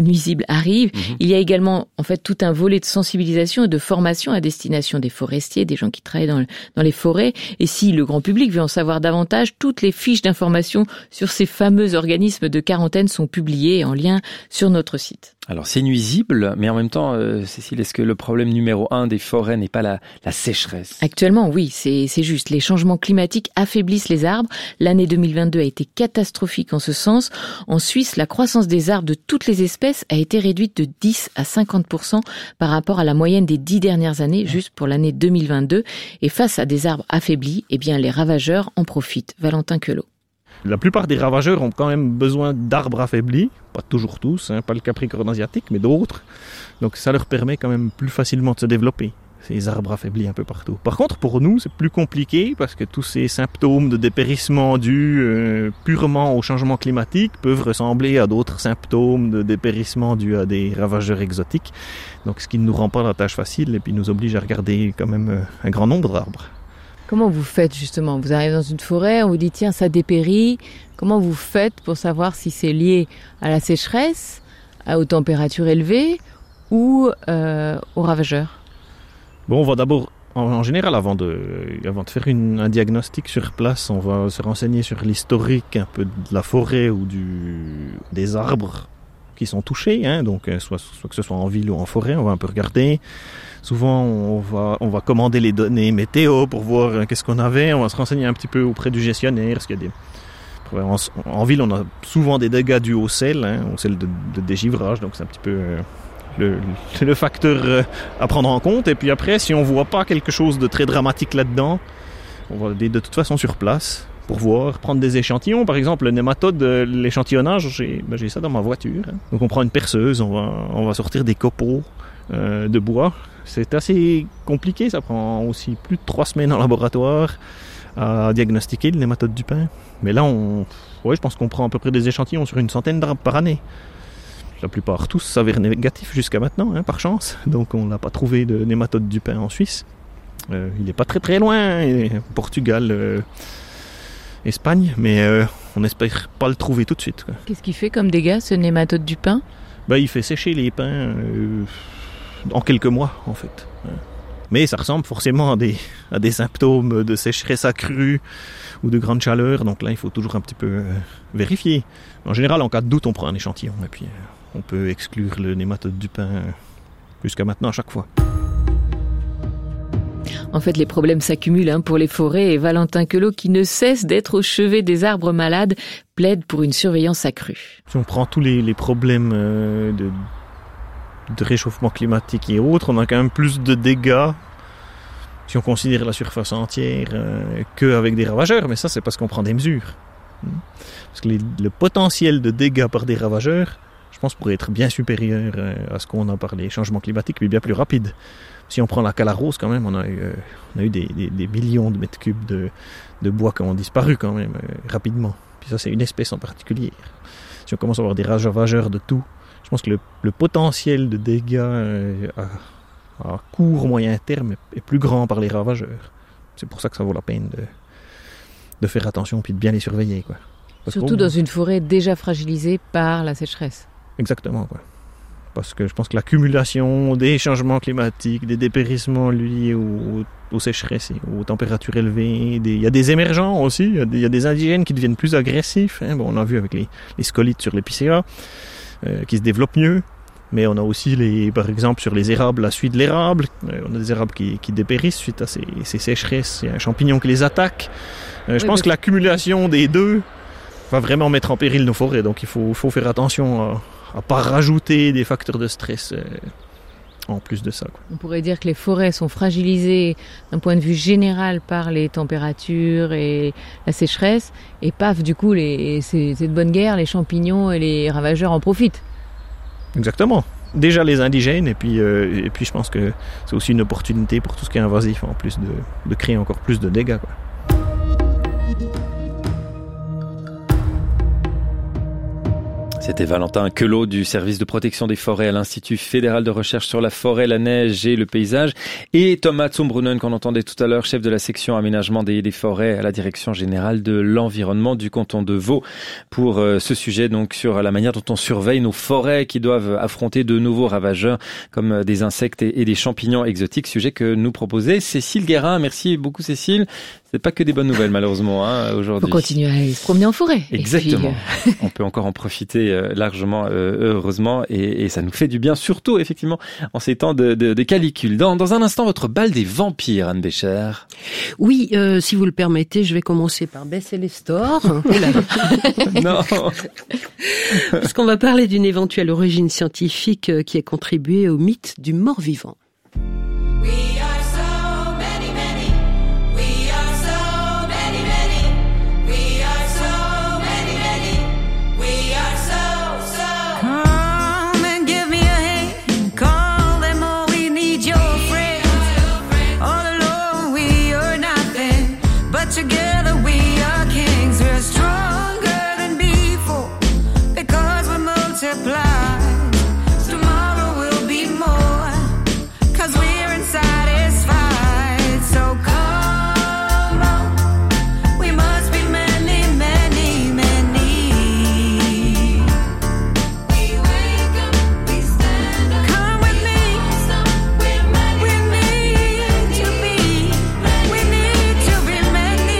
nuisibles arrivent. Il y a également en fait tout un volet de sensibilisation et de formation à destination des forestiers, des gens qui travaillent dans les forêts. Et si le grand public veut en savoir davantage, toutes les fiches d'information sur ces fameux organismes de quarantaine sont publiées en lien sur notre site. Alors c'est nuisible, mais en même temps, Cécile, est-ce que le problème numéro 1 des forêts n'est pas la sécheresse ? Actuellement, oui, c'est juste. Les changements climatiques affaiblissent les arbres. L'année 2022 a été catastrophique en ce sens. En Suisse, la croissance des arbres de toutes les espèces a été réduite de 10 à 50% par rapport à la moyenne des 10 dernières années, juste pour l'année 2022. Et face à des arbres affaiblis, eh bien, les ravageurs en profitent. Valentin Queloz. La plupart des ravageurs ont quand même besoin d'arbres affaiblis, pas toujours tous, pas le capricorne asiatique, mais d'autres. Donc ça leur permet quand même plus facilement de se développer, ces arbres affaiblis un peu partout. Par contre, pour nous, c'est plus compliqué parce que tous ces symptômes de dépérissement dus purement au changement climatique peuvent ressembler à d'autres symptômes de dépérissement dus à des ravageurs exotiques. Donc ce qui ne nous rend pas la tâche facile et puis nous oblige à regarder quand même un grand nombre d'arbres. Comment vous faites justement ? Vous arrivez dans une forêt, on vous dit tiens ça dépérit. Comment vous faites pour savoir si c'est lié à la sécheresse, aux températures élevées ou aux ravageurs ? Bon, on va d'abord, en général, avant de faire un diagnostic sur place, on va se renseigner sur l'historique un peu de la forêt ou des arbres qui sont touchés, donc soit que ce soit en ville ou en forêt, on va un peu regarder. Souvent, on va commander les données météo pour voir qu'est-ce qu'on avait. On va se renseigner un petit peu auprès du gestionnaire. Parce qu'il y a en ville, on a souvent des dégâts dus au sel de dégivrage. Donc, c'est un petit peu le facteur à prendre en compte. Et puis après, si on ne voit pas quelque chose de très dramatique là-dedans, on va aller de toute façon sur place pour voir, prendre des échantillons. Par exemple, le nématode, l'échantillonnage, j'ai ça dans ma voiture. Donc, on prend une perceuse, on va sortir des copeaux de bois. C'est assez compliqué, ça prend aussi plus de 3 semaines en laboratoire à diagnostiquer le nématode du pin. Mais là, je pense qu'on prend à peu près des échantillons sur une centaine d'arbres par année. La plupart, tous s'avèrent négatifs jusqu'à maintenant, par chance. Donc on n'a pas trouvé de nématode du pin en Suisse. Il n'est pas très très loin, Portugal, Espagne, mais on n'espère pas le trouver tout de suite. Qu'est-ce qu'il fait comme dégâts, ce nématode du pin ? Il fait sécher les pins en quelques mois, en fait. Mais ça ressemble forcément à des symptômes de sécheresse accrue ou de grande chaleur. Donc là, il faut toujours un petit peu vérifier. En général, en cas de doute, on prend un échantillon et puis on peut exclure le nématode du pin jusqu'à maintenant à chaque fois. En fait, les problèmes s'accumulent pour les forêts et Valentin Queloz, qui ne cesse d'être au chevet des arbres malades, plaide pour une surveillance accrue. Si on prend tous les problèmes de réchauffement climatique et autres, on a quand même plus de dégâts si on considère la surface entière qu'avec des ravageurs, mais ça c'est parce qu'on prend des mesures. Parce que le potentiel de dégâts par des ravageurs, je pense, pourrait être bien supérieur à ce qu'on a par les changements climatiques, mais bien plus rapide. Si on prend la Calarose, quand même, on a eu des millions de mètres cubes de bois qui ont disparu quand même rapidement. Puis ça c'est une espèce en particulier. Si on commence à avoir des ravageurs de tout, je pense que le potentiel de dégâts à court, moyen terme est plus grand par les ravageurs. C'est pour ça que ça vaut la peine de faire attention puis de bien les surveiller. Surtout dans une forêt déjà fragilisée par la sécheresse. Exactement. Parce que je pense que l'accumulation des changements climatiques, des dépérissements liés aux sécheresses et aux températures élevées, il y a des émergents aussi, il y a des indigènes qui deviennent plus agressifs. On a vu avec les scolites sur l'épicéa, qui se développent mieux, mais on a aussi par exemple sur les érables, la suie de l'érable, on a des érables qui dépérissent suite à ces sécheresses, il y a un champignon qui les attaque. Je pense que l'accumulation des deux va vraiment mettre en péril nos forêts, donc il faut faire attention à ne pas rajouter des facteurs de stress en plus de ça. On pourrait dire que les forêts sont fragilisées d'un point de vue général par les températures et la sécheresse, et paf, du coup, c'est de bonne guerre, les champignons et les ravageurs en profitent. Exactement. Déjà les indigènes, et puis je pense que c'est aussi une opportunité pour tout ce qui est invasif, en plus de créer encore plus de dégâts. C'était Valentin Queloz du service de protection des forêts à l'Institut fédéral de recherche sur la forêt, la neige et le paysage. Et Thomas Zumbrunnen, qu'on entendait tout à l'heure, chef de la section aménagement des forêts à la direction générale de l'environnement du canton de Vaud, pour ce sujet donc sur la manière dont on surveille nos forêts qui doivent affronter de nouveaux ravageurs comme des insectes et des champignons exotiques. Sujet que nous proposait Cécile Guérin. Merci beaucoup Cécile. C'est pas que des bonnes nouvelles malheureusement aujourd'hui. On continue à aller se promener en forêt. Exactement. On peut encore en profiter largement, heureusement, et ça nous fait du bien, surtout effectivement en ces temps de calicule. Dans un instant, votre bal des vampires, Anne Bécher. Oui, si vous le permettez, je vais commencer par baisser les stores. Non. Parce qu'on va parler d'une éventuelle origine scientifique qui a contribué au mythe du mort-vivant. Together we are kings, we're stronger than before, because we multiply. Tomorrow will be more, 'cause we're unsatisfied. So come on, we must be many, many, many. We wake up, we stand up. Come with me, we're many, we need to be, we need to be many.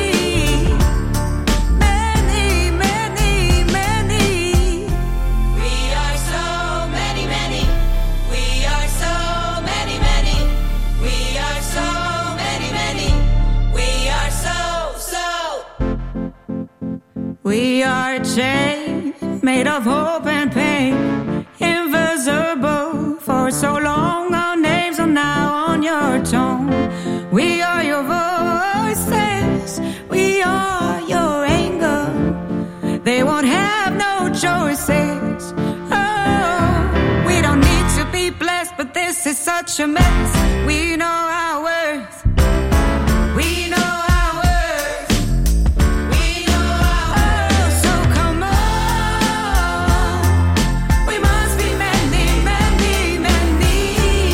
Many, many, many. We are so many, many. We are so many, many. We are so many, many. We are so. We are a chain made of hope and pain, invisible for so long. Our names are now on your tongue. We are your voices. We are your anger. They won't have no choices. Oh, we don't need to be blessed, but this is such a mess. We know our worth. We know our worth. We know our worth. So come on. We must be many, many, many.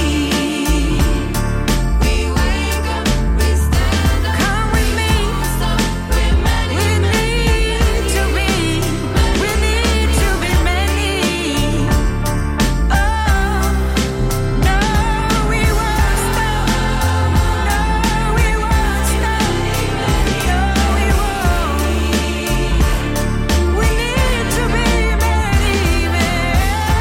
We wake up, we stand up. Come with me. We're many, we need to be, we need to be many. Oh, no, we won't stop. No, we won't stop. No, we won't. We need to be many, many.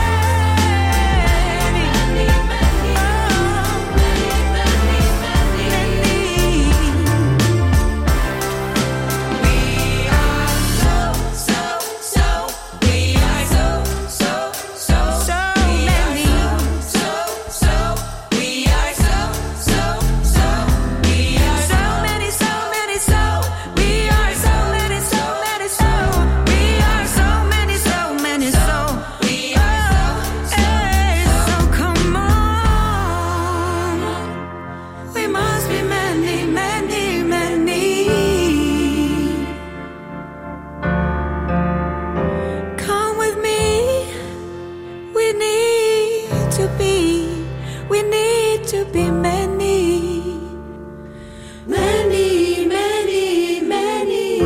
We must be many, many, many. Come with me. We need to be many. Many, many, many.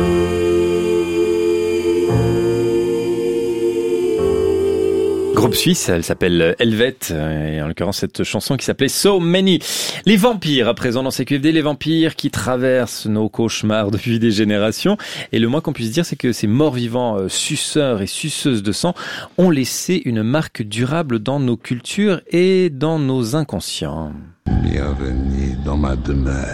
Groupe suisse, elle s'appelle Helvète, et en l'occurrence cette chanson qui s'appelait So Many. Les vampires, à présent dans CQFD, les vampires qui traversent nos cauchemars depuis des générations. Et le moins qu'on puisse dire, c'est que ces morts-vivants suceurs et suceuses de sang ont laissé une marque durable dans nos cultures et dans nos inconscients. Bienvenue dans ma demeure.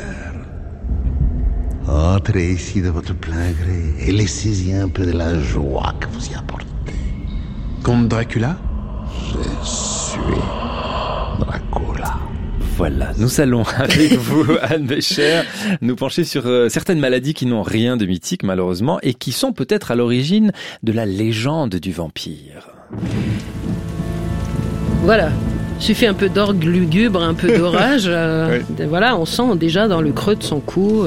Entrez ici de votre plein gré et laissez-y un peu de la joie que vous y apportez. Comte Dracula ? Je suis Dracula. Voilà, nous allons avec vous, Anne Bécher, nous pencher sur certaines maladies qui n'ont rien de mythique malheureusement et qui sont peut-être à l'origine de la légende du vampire. Voilà. Suffit un peu d'orgue lugubre, un peu d'orage. Voilà, on sent déjà dans le creux de son cou.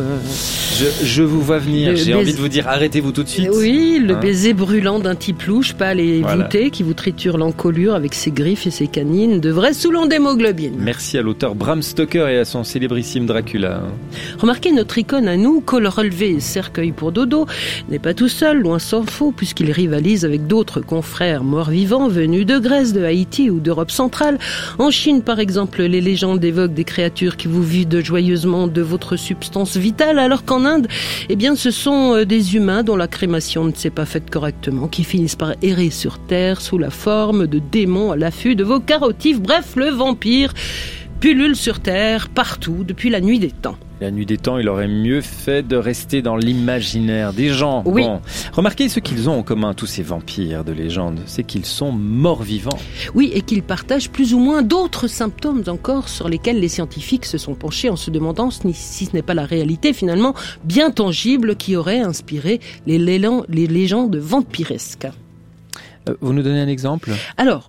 Je vous vois venir. J'ai envie de vous dire arrêtez-vous tout de suite. Oui, le baiser brûlant d'un type louche, pâle et voûté, qui vous triture l'encolure avec ses griffes et ses canines de vrais soulons d'hémoglobine. Merci à l'auteur Bram Stoker et à son célébrissime Dracula. Remarquez, notre icône à nous, col relevé, cercueil pour dodo, n'est pas tout seul, loin s'en faut, puisqu'il rivalise avec d'autres confrères morts-vivants venus de Grèce, de Haïti ou d'Europe centrale. En Chine, par exemple, les légendes évoquent des créatures qui vous vident joyeusement de votre substance vitale, alors qu'en Inde, eh bien, ce sont des humains dont la crémation ne s'est pas faite correctement, qui finissent par errer sur Terre sous la forme de démons à l'affût de vos carotifs. Bref, le vampire pullule sur Terre, partout, depuis la nuit des temps. La nuit des temps, il aurait mieux fait de rester dans l'imaginaire des gens. Oui. Bon, remarquez ce qu'ils ont en commun, tous ces vampires de légende, c'est qu'ils sont morts-vivants. Oui, et qu'ils partagent plus ou moins d'autres symptômes encore sur lesquels les scientifiques se sont penchés en se demandant si ce n'est pas la réalité finalement bien tangible qui aurait inspiré les légendes vampiresques. Vous nous donnez un exemple ? Alors,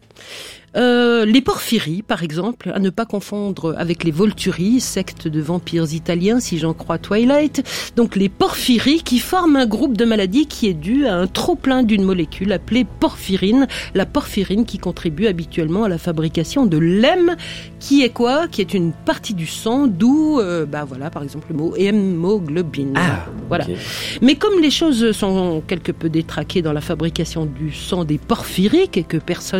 les porphyries, par exemple, à ne pas confondre avec les volturi, secte de vampires italiens, si j'en crois Twilight. Donc les porphyries qui forment un groupe de maladies qui est dû à un trop-plein d'une molécule appelée porphyrine. La porphyrine qui contribue habituellement à la fabrication de l'hème, qui est quoi ? Qui est une partie du sang, d'où, par exemple, le mot hémoglobine. Voilà. Okay. Mais comme les choses sont quelque peu détraquées dans la fabrication du sang des porphyriques et que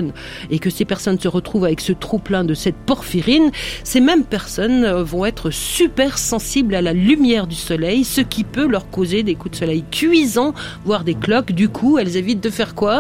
ces personnes se retrouvent avec ce trop-plein de cette porphyrine, ces mêmes personnes vont être super sensibles à la lumière du soleil, ce qui peut leur causer des coups de soleil cuisants, voire des cloques. Du coup, elles évitent de faire quoi ?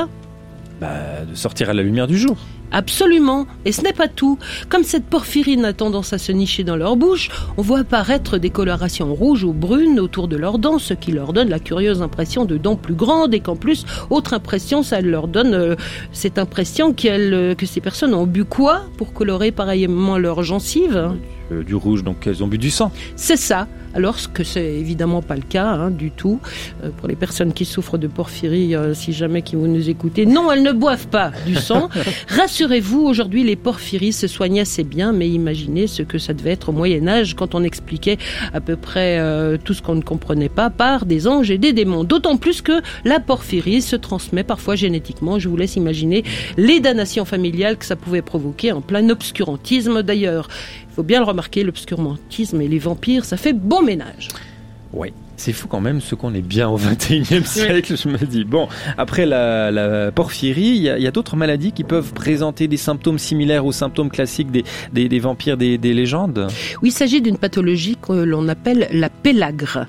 De sortir à la lumière du jour. Absolument. Et ce n'est pas tout. Comme cette porphyrine a tendance à se nicher dans leur bouche, on voit apparaître des colorations rouges ou brunes autour de leurs dents, ce qui leur donne la curieuse impression de dents plus grandes et qu'en plus, autre impression, ça leur donne cette impression que ces personnes ont bu quoi pour colorer pareillement leurs gencives ? Du rouge, donc elles ont bu du sang. C'est ça. Alors que c'est évidemment pas le cas du tout. Pour les personnes qui souffrent de porphyrie, si jamais qui vous nous écoutez, non, elles ne boivent pas du sang. Rassurez-vous, aujourd'hui les porphyries se soignent assez bien, mais imaginez ce que ça devait être au Moyen-Âge quand on expliquait à peu près tout ce qu'on ne comprenait pas par des anges et des démons. D'autant plus que la porphyrie se transmet parfois génétiquement. Je vous laisse imaginer les damnations familiales que ça pouvait provoquer en plein obscurantisme. D'ailleurs, il faut bien le remarquer, l'obscurantisme et les vampires, ça fait bon ménage. Oui, c'est fou quand même ce qu'on est bien au XXIe siècle, je me dis. Bon, après la porphyrie, il y a d'autres maladies qui peuvent présenter des symptômes similaires aux symptômes classiques des vampires des légendes. Oui, il s'agit d'une pathologie que l'on appelle la pélagre.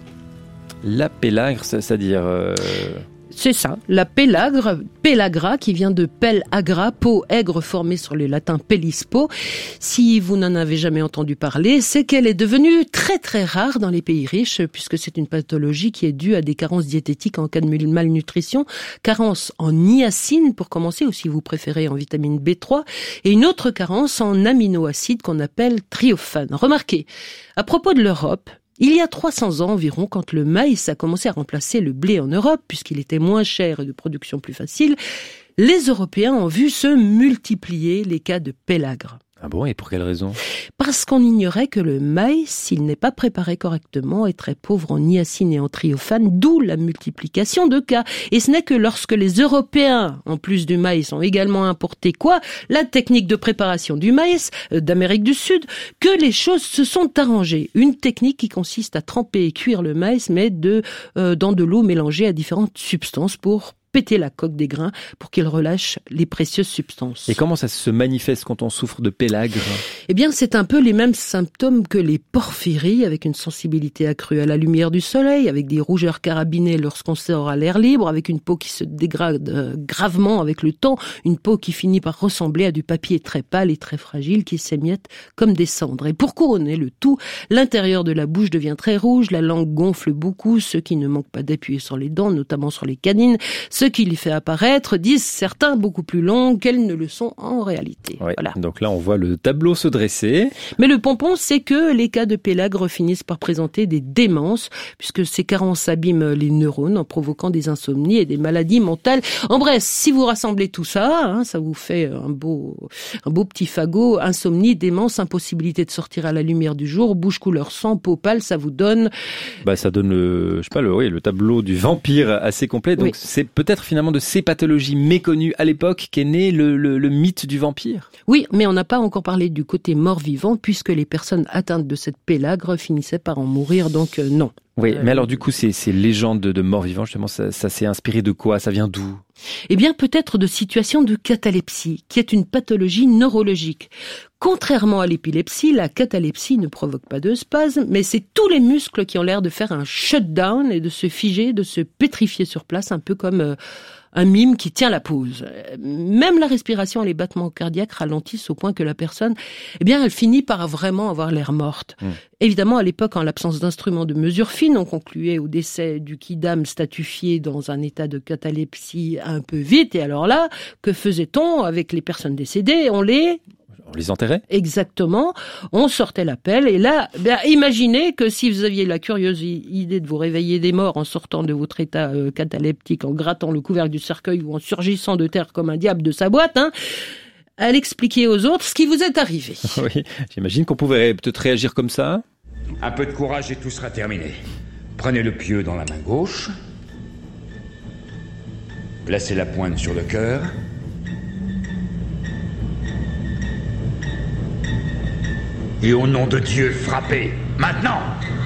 La pélagre, c'est-à-dire... C'est ça, la pélagra qui vient de pel agra, peau aigre formée sur le latin pellispo. Si vous n'en avez jamais entendu parler, c'est qu'elle est devenue très très rare dans les pays riches puisque c'est une pathologie qui est due à des carences diététiques en cas de malnutrition, carence en niacine pour commencer ou si vous préférez en vitamine B3 et une autre carence en aminoacides qu'on appelle tryptophane. Remarquez, à propos de l'Europe, il y a 300 ans environ, quand le maïs a commencé à remplacer le blé en Europe, puisqu'il était moins cher et de production plus facile, les Européens ont vu se multiplier les cas de pélagre. Ah bon, et pour quelle raison ? Parce qu'on ignorait que le maïs, s'il n'est pas préparé correctement, est très pauvre en niacine et en tryptophane, d'où la multiplication de cas. Et ce n'est que lorsque les Européens, en plus du maïs, ont également importé la technique de préparation du maïs d'Amérique du Sud, que les choses se sont arrangées. Une technique qui consiste à tremper et cuire le maïs, mais dans de l'eau mélangée à différentes substances pour péter la coque des grains pour qu'ils relâchent les précieuses substances. Et comment ça se manifeste quand on souffre de pélagre ? Eh bien, c'est un peu les mêmes symptômes que les porphyries, avec une sensibilité accrue à la lumière du soleil, avec des rougeurs carabinées lorsqu'on sort à l'air libre, avec une peau qui se dégrade gravement avec le temps, une peau qui finit par ressembler à du papier très pâle et très fragile qui s'émiette comme des cendres. Et pour couronner le tout, l'intérieur de la bouche devient très rouge, la langue gonfle beaucoup, ce qui ne manque pas d'appuyer sur les dents, notamment sur les canines, ce ce qui les fait apparaître, disent certains, beaucoup plus longues qu'elles ne le sont en réalité. Ouais, voilà. Donc là, on voit le tableau se dresser. Mais le pompon, c'est que les cas de pélagre finissent par présenter des démences, puisque ces carences abîment les neurones en provoquant des insomnies et des maladies mentales. En bref, si vous rassemblez tout ça, ça vous fait un beau petit fagot. Insomnie, démence, impossibilité de sortir à la lumière du jour, bouche couleur sang, peau pâle, ça vous donne... ça donne le tableau du vampire assez complet. Donc c'est peut-être finalement de ces pathologies méconnues à l'époque qu'est né le mythe du vampire. Oui, mais on n'a pas encore parlé du côté mort-vivant, puisque les personnes atteintes de cette pélagre finissaient par en mourir, donc non. Oui, mais alors du coup, ces légendes de mort-vivant, justement, ça s'est inspiré de quoi? Ça vient d'où? Eh bien, peut-être de situations de catalepsie, qui est une pathologie neurologique. Contrairement à l'épilepsie, la catalepsie ne provoque pas de spasme, mais c'est tous les muscles qui ont l'air de faire un shutdown et de se figer, de se pétrifier sur place, un peu comme un mime qui tient la pose. Même la respiration et les battements cardiaques ralentissent au point que la personne, elle finit par vraiment avoir l'air morte. Évidemment, à l'époque, en l'absence d'instruments de mesure fine, on concluait au décès du quidam statufié dans un état de catalepsie un peu vite. Et alors là, que faisait-on avec les personnes décédées? On les enterrait? Exactement. On sortait la pelle et là, imaginez que si vous aviez la curieuse idée de vous réveiller des morts en sortant de votre état cataleptique, en grattant le couvercle du cercueil ou en surgissant de terre comme un diable de sa boîte, à l'expliquer aux autres ce qui vous est arrivé. Oui, j'imagine qu'on pouvait peut-être réagir comme ça. Un peu de courage et tout sera terminé. Prenez le pieu dans la main gauche. Placez la pointe sur le cœur. Et au nom de Dieu, frappez. Maintenant!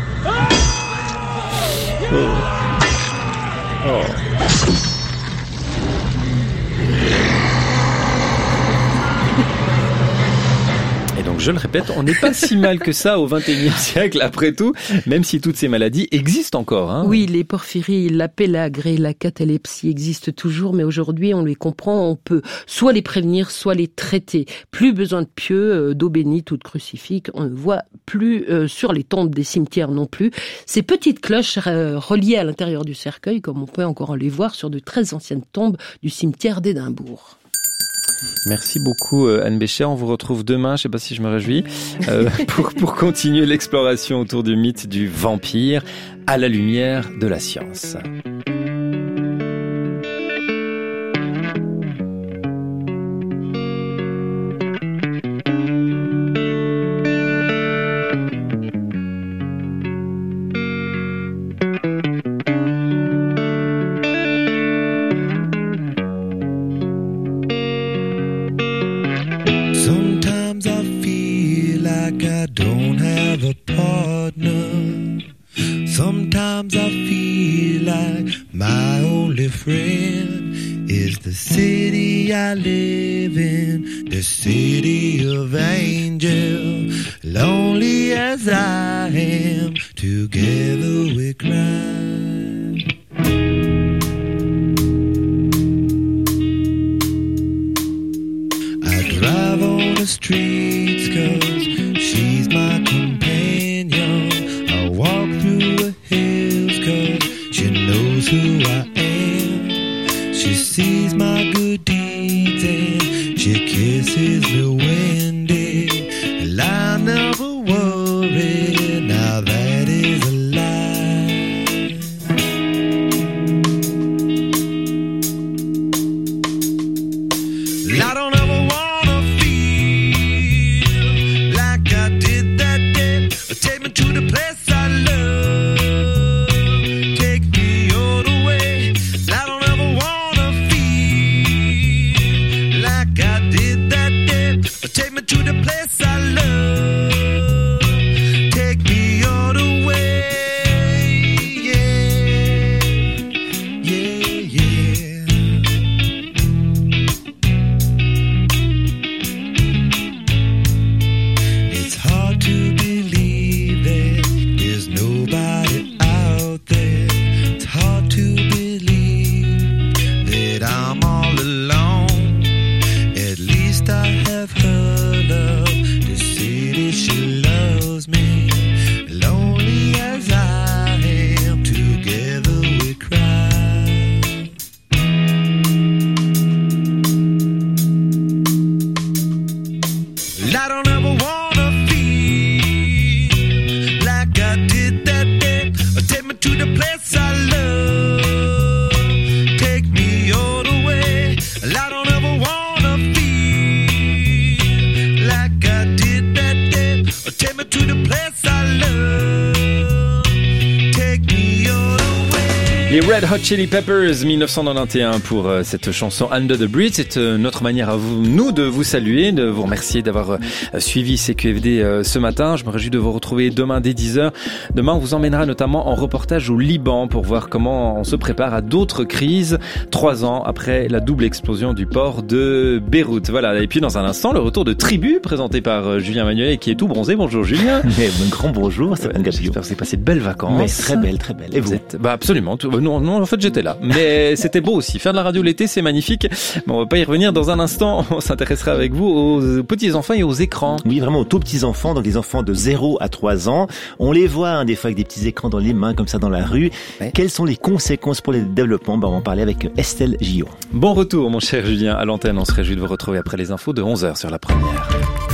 Et donc, je le répète, on n'est pas si mal que ça au XXIe siècle, après tout, même si toutes ces maladies existent encore. Oui, les porphyries, la pélagre et la catalepsie existent toujours, mais aujourd'hui, on les comprend, on peut soit les prévenir, soit les traiter. Plus besoin de pieux, d'eau bénite ou de crucifix, on ne voit plus sur les tombes des cimetières non plus. Ces petites cloches reliées à l'intérieur du cercueil, comme on peut encore les voir sur de très anciennes tombes du cimetière d'Édimbourg. Merci beaucoup Anne Bécher, on vous retrouve demain, je ne sais pas si je me réjouis, pour continuer l'exploration autour du mythe du vampire à la lumière de la science. Sometimes I feel like my only friend is the city I live in, the city of angels. Lonely as I am, together we cry. I drive on the streets 'cause she's my companion. I walk through the hills 'cause she knows who I am. She sees my good deeds and she kisses me when and I never worry. Now that is a lie. I don't ever wanna feel like I did that day. Take me to the place I love. Take me all the way. I don't ever wanna feel like I did that day. Take me to the place I love. Take Les Red Hot Chili Peppers, 1991 pour cette chanson Under the Bridge. C'est notre manière à nous de vous saluer, de vous remercier d'avoir suivi CQFD ce matin. Je me réjouis de vous retrouver demain dès 10h. Demain, on vous emmènera notamment en reportage au Liban pour voir comment on se prépare à d'autres crises 3 ans après la double explosion du port de Beyrouth. Voilà. Et puis dans un instant, le retour de Tribu présenté par Julien Manuel qui est tout bronzé. Bonjour Julien. Mais un grand bonjour, Stéphane Gabillot. J'espère que vous avez passé de belles vacances. Mais très belle, très belle. Et vous êtes... Absolument. Non, en fait, j'étais là. Mais c'était beau aussi. Faire de la radio l'été, c'est magnifique. Mais on va pas y revenir dans un instant. On s'intéressera avec vous aux petits-enfants et aux écrans. Oui, vraiment aux tout petits-enfants, donc les enfants de 0 à 3 ans. On les voit, des fois, avec des petits écrans dans les mains, comme ça, dans la rue. Ouais. Quelles sont les conséquences pour les développements? On va en parler avec Estelle Gillot. Bon retour, mon cher Julien, à l'antenne. On se réjouit de vous retrouver après les infos de 11h sur la première.